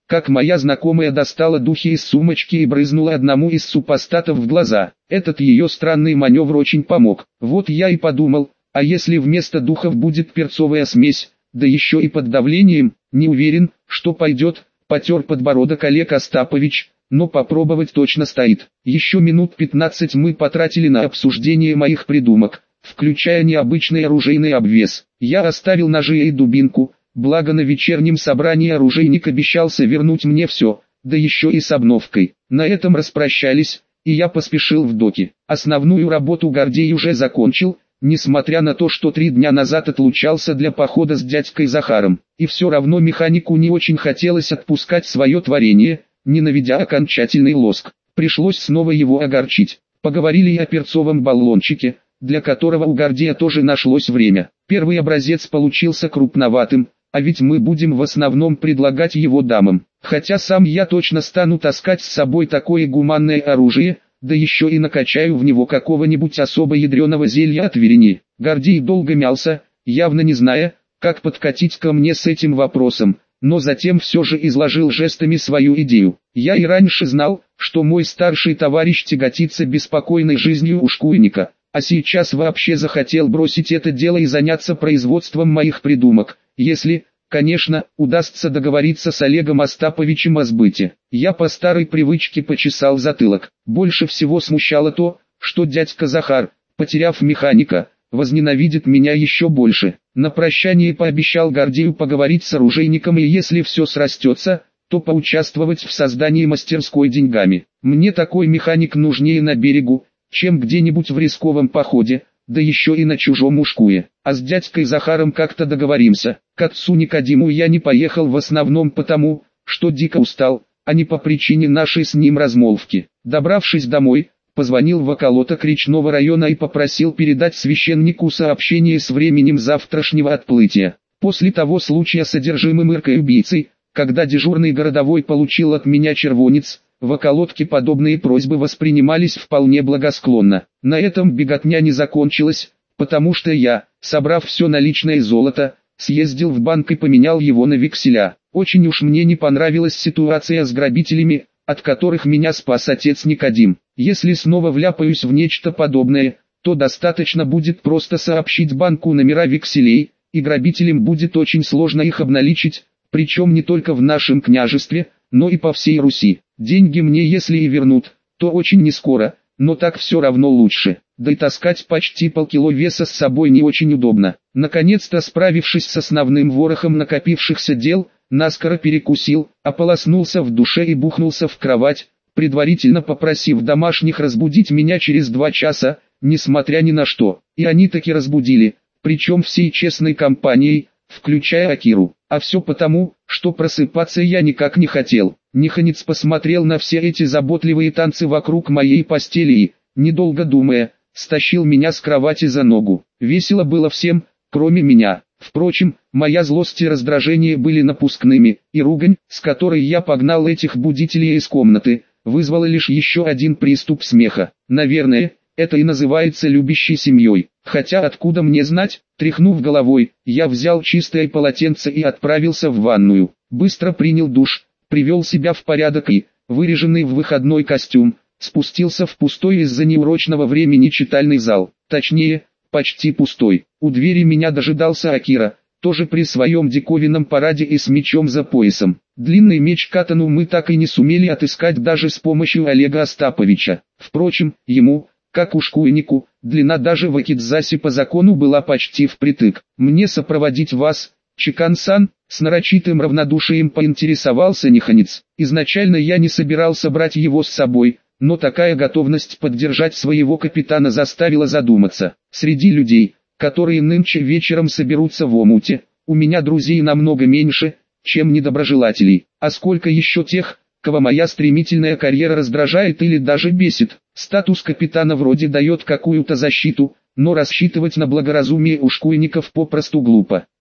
как моя знакомая достала духи из сумочки и брызнула одному из супостатов в глаза. Этот ее странный маневр очень помог. Вот я и подумал, а если вместо духов будет перцовая смесь, да еще и под давлением, не уверен, что пойдет, потер подбородок Олег Остапович, но попробовать точно стоит. Еще минут пятнадцать мы потратили на обсуждение моих придумок, включая необычный оружейный обвес. Я оставил ножи и дубинку, благо на вечернем собрании оружейник обещался вернуть мне все, да еще и с обновкой. На этом распрощались, и я поспешил в доки. Основную работу Гордей уже закончил, несмотря на то, что три дня назад отлучался для похода с дядькой Захаром. И все равно механику не очень хотелось отпускать свое творение, не наведя окончательный лоск. Пришлось снова его огорчить. Поговорили и о перцовом баллончике, для которого у Гордея тоже нашлось время. Первый образец получился крупноватым, а ведь мы будем в основном предлагать его дамам. Хотя сам я точно стану таскать с собой такое гуманное оружие, да еще и накачаю в него какого-нибудь особо ядреного зелья от Верени. Гордей долго мялся, явно не зная, как подкатить ко мне с этим вопросом, но затем все же изложил жестами свою идею. Я и раньше знал, что мой старший товарищ тяготится беспокойной жизнью ушкуйника, а сейчас вообще захотел бросить это дело и заняться производством моих придумок, если, конечно, удастся договориться с Олегом Остаповичем о сбыте. Я по старой привычке почесал затылок. Больше всего смущало то, что дядька Захар, потеряв механика, возненавидит меня еще больше. На прощание пообещал Гордею поговорить с оружейником и если все срастется, то поучаствовать в создании мастерской деньгами. Мне такой механик нужнее на берегу, чем где-нибудь в рисковом походе, да еще и на чужом ушкуе. А с дядькой Захаром как-то договоримся. К отцу Никодиму я не поехал в основном потому, что дико устал, а не по причине нашей с ним размолвки. Добравшись домой, позвонил в околоток речного района и попросил передать священнику сообщение с временем завтрашнего отплытия. После того случая с содержимым Иркой-убийцей, когда дежурный городовой получил от меня червонец, в околотке подобные просьбы воспринимались вполне благосклонно. На этом беготня не закончилась, потому что я, собрав все наличное золото, съездил в банк и поменял его на векселя. Очень уж мне не понравилась ситуация с грабителями, от которых меня спас отец Никодим. Если снова вляпаюсь в нечто подобное, то достаточно будет просто сообщить банку номера векселей, и грабителям будет очень сложно их обналичить, причем не только в нашем княжестве, но и по всей Руси. Деньги мне если и вернут, то очень нескоро, но так все равно лучше. Да и таскать почти полкило веса с собой не очень удобно. Наконец-то справившись с основным ворохом накопившихся дел, наскоро перекусил, ополоснулся в душе и бухнулся в кровать, предварительно попросив домашних разбудить меня через два часа, несмотря ни на что. И они таки разбудили, причем всей честной компанией, включая Акиру. А все потому, что просыпаться я никак не хотел. Ниханец посмотрел на все эти заботливые танцы вокруг моей постели и, недолго думая, стащил меня с кровати за ногу. Весело было всем, кроме меня. Впрочем, моя злость и раздражение были напускными, и ругань, с которой я погнал этих будителей из комнаты, вызвала лишь еще один приступ смеха. Наверное, это и называется любящей семьей. Хотя откуда мне знать, тряхнув головой, я взял чистое полотенце и отправился в ванную. Быстро принял душ, привел себя в порядок и, выреженный в выходной костюм, спустился в пустой из-за неурочного времени читальный зал. Точнее, почти пустой. У двери меня дожидался Акира, тоже при своем диковинном параде и с мечом за поясом. Длинный меч катану мы так и не сумели отыскать даже с помощью Олега Остаповича. Впрочем, ему, как ушкуйнику, длина даже в Акидзасе по закону была почти впритык. «Мне сопроводить вас, Чикан-сан?» С нарочитым равнодушием поинтересовался Ниханец. Изначально я не собирался брать его с собой, но такая готовность поддержать своего капитана заставила задуматься. Среди людей, которые нынче вечером соберутся в омуте, у меня друзей намного меньше, чем недоброжелателей. А сколько еще тех, кого моя стремительная карьера раздражает или даже бесит. Статус капитана вроде дает какую-то защиту, но рассчитывать на благоразумие ушкуйников попросту глупо.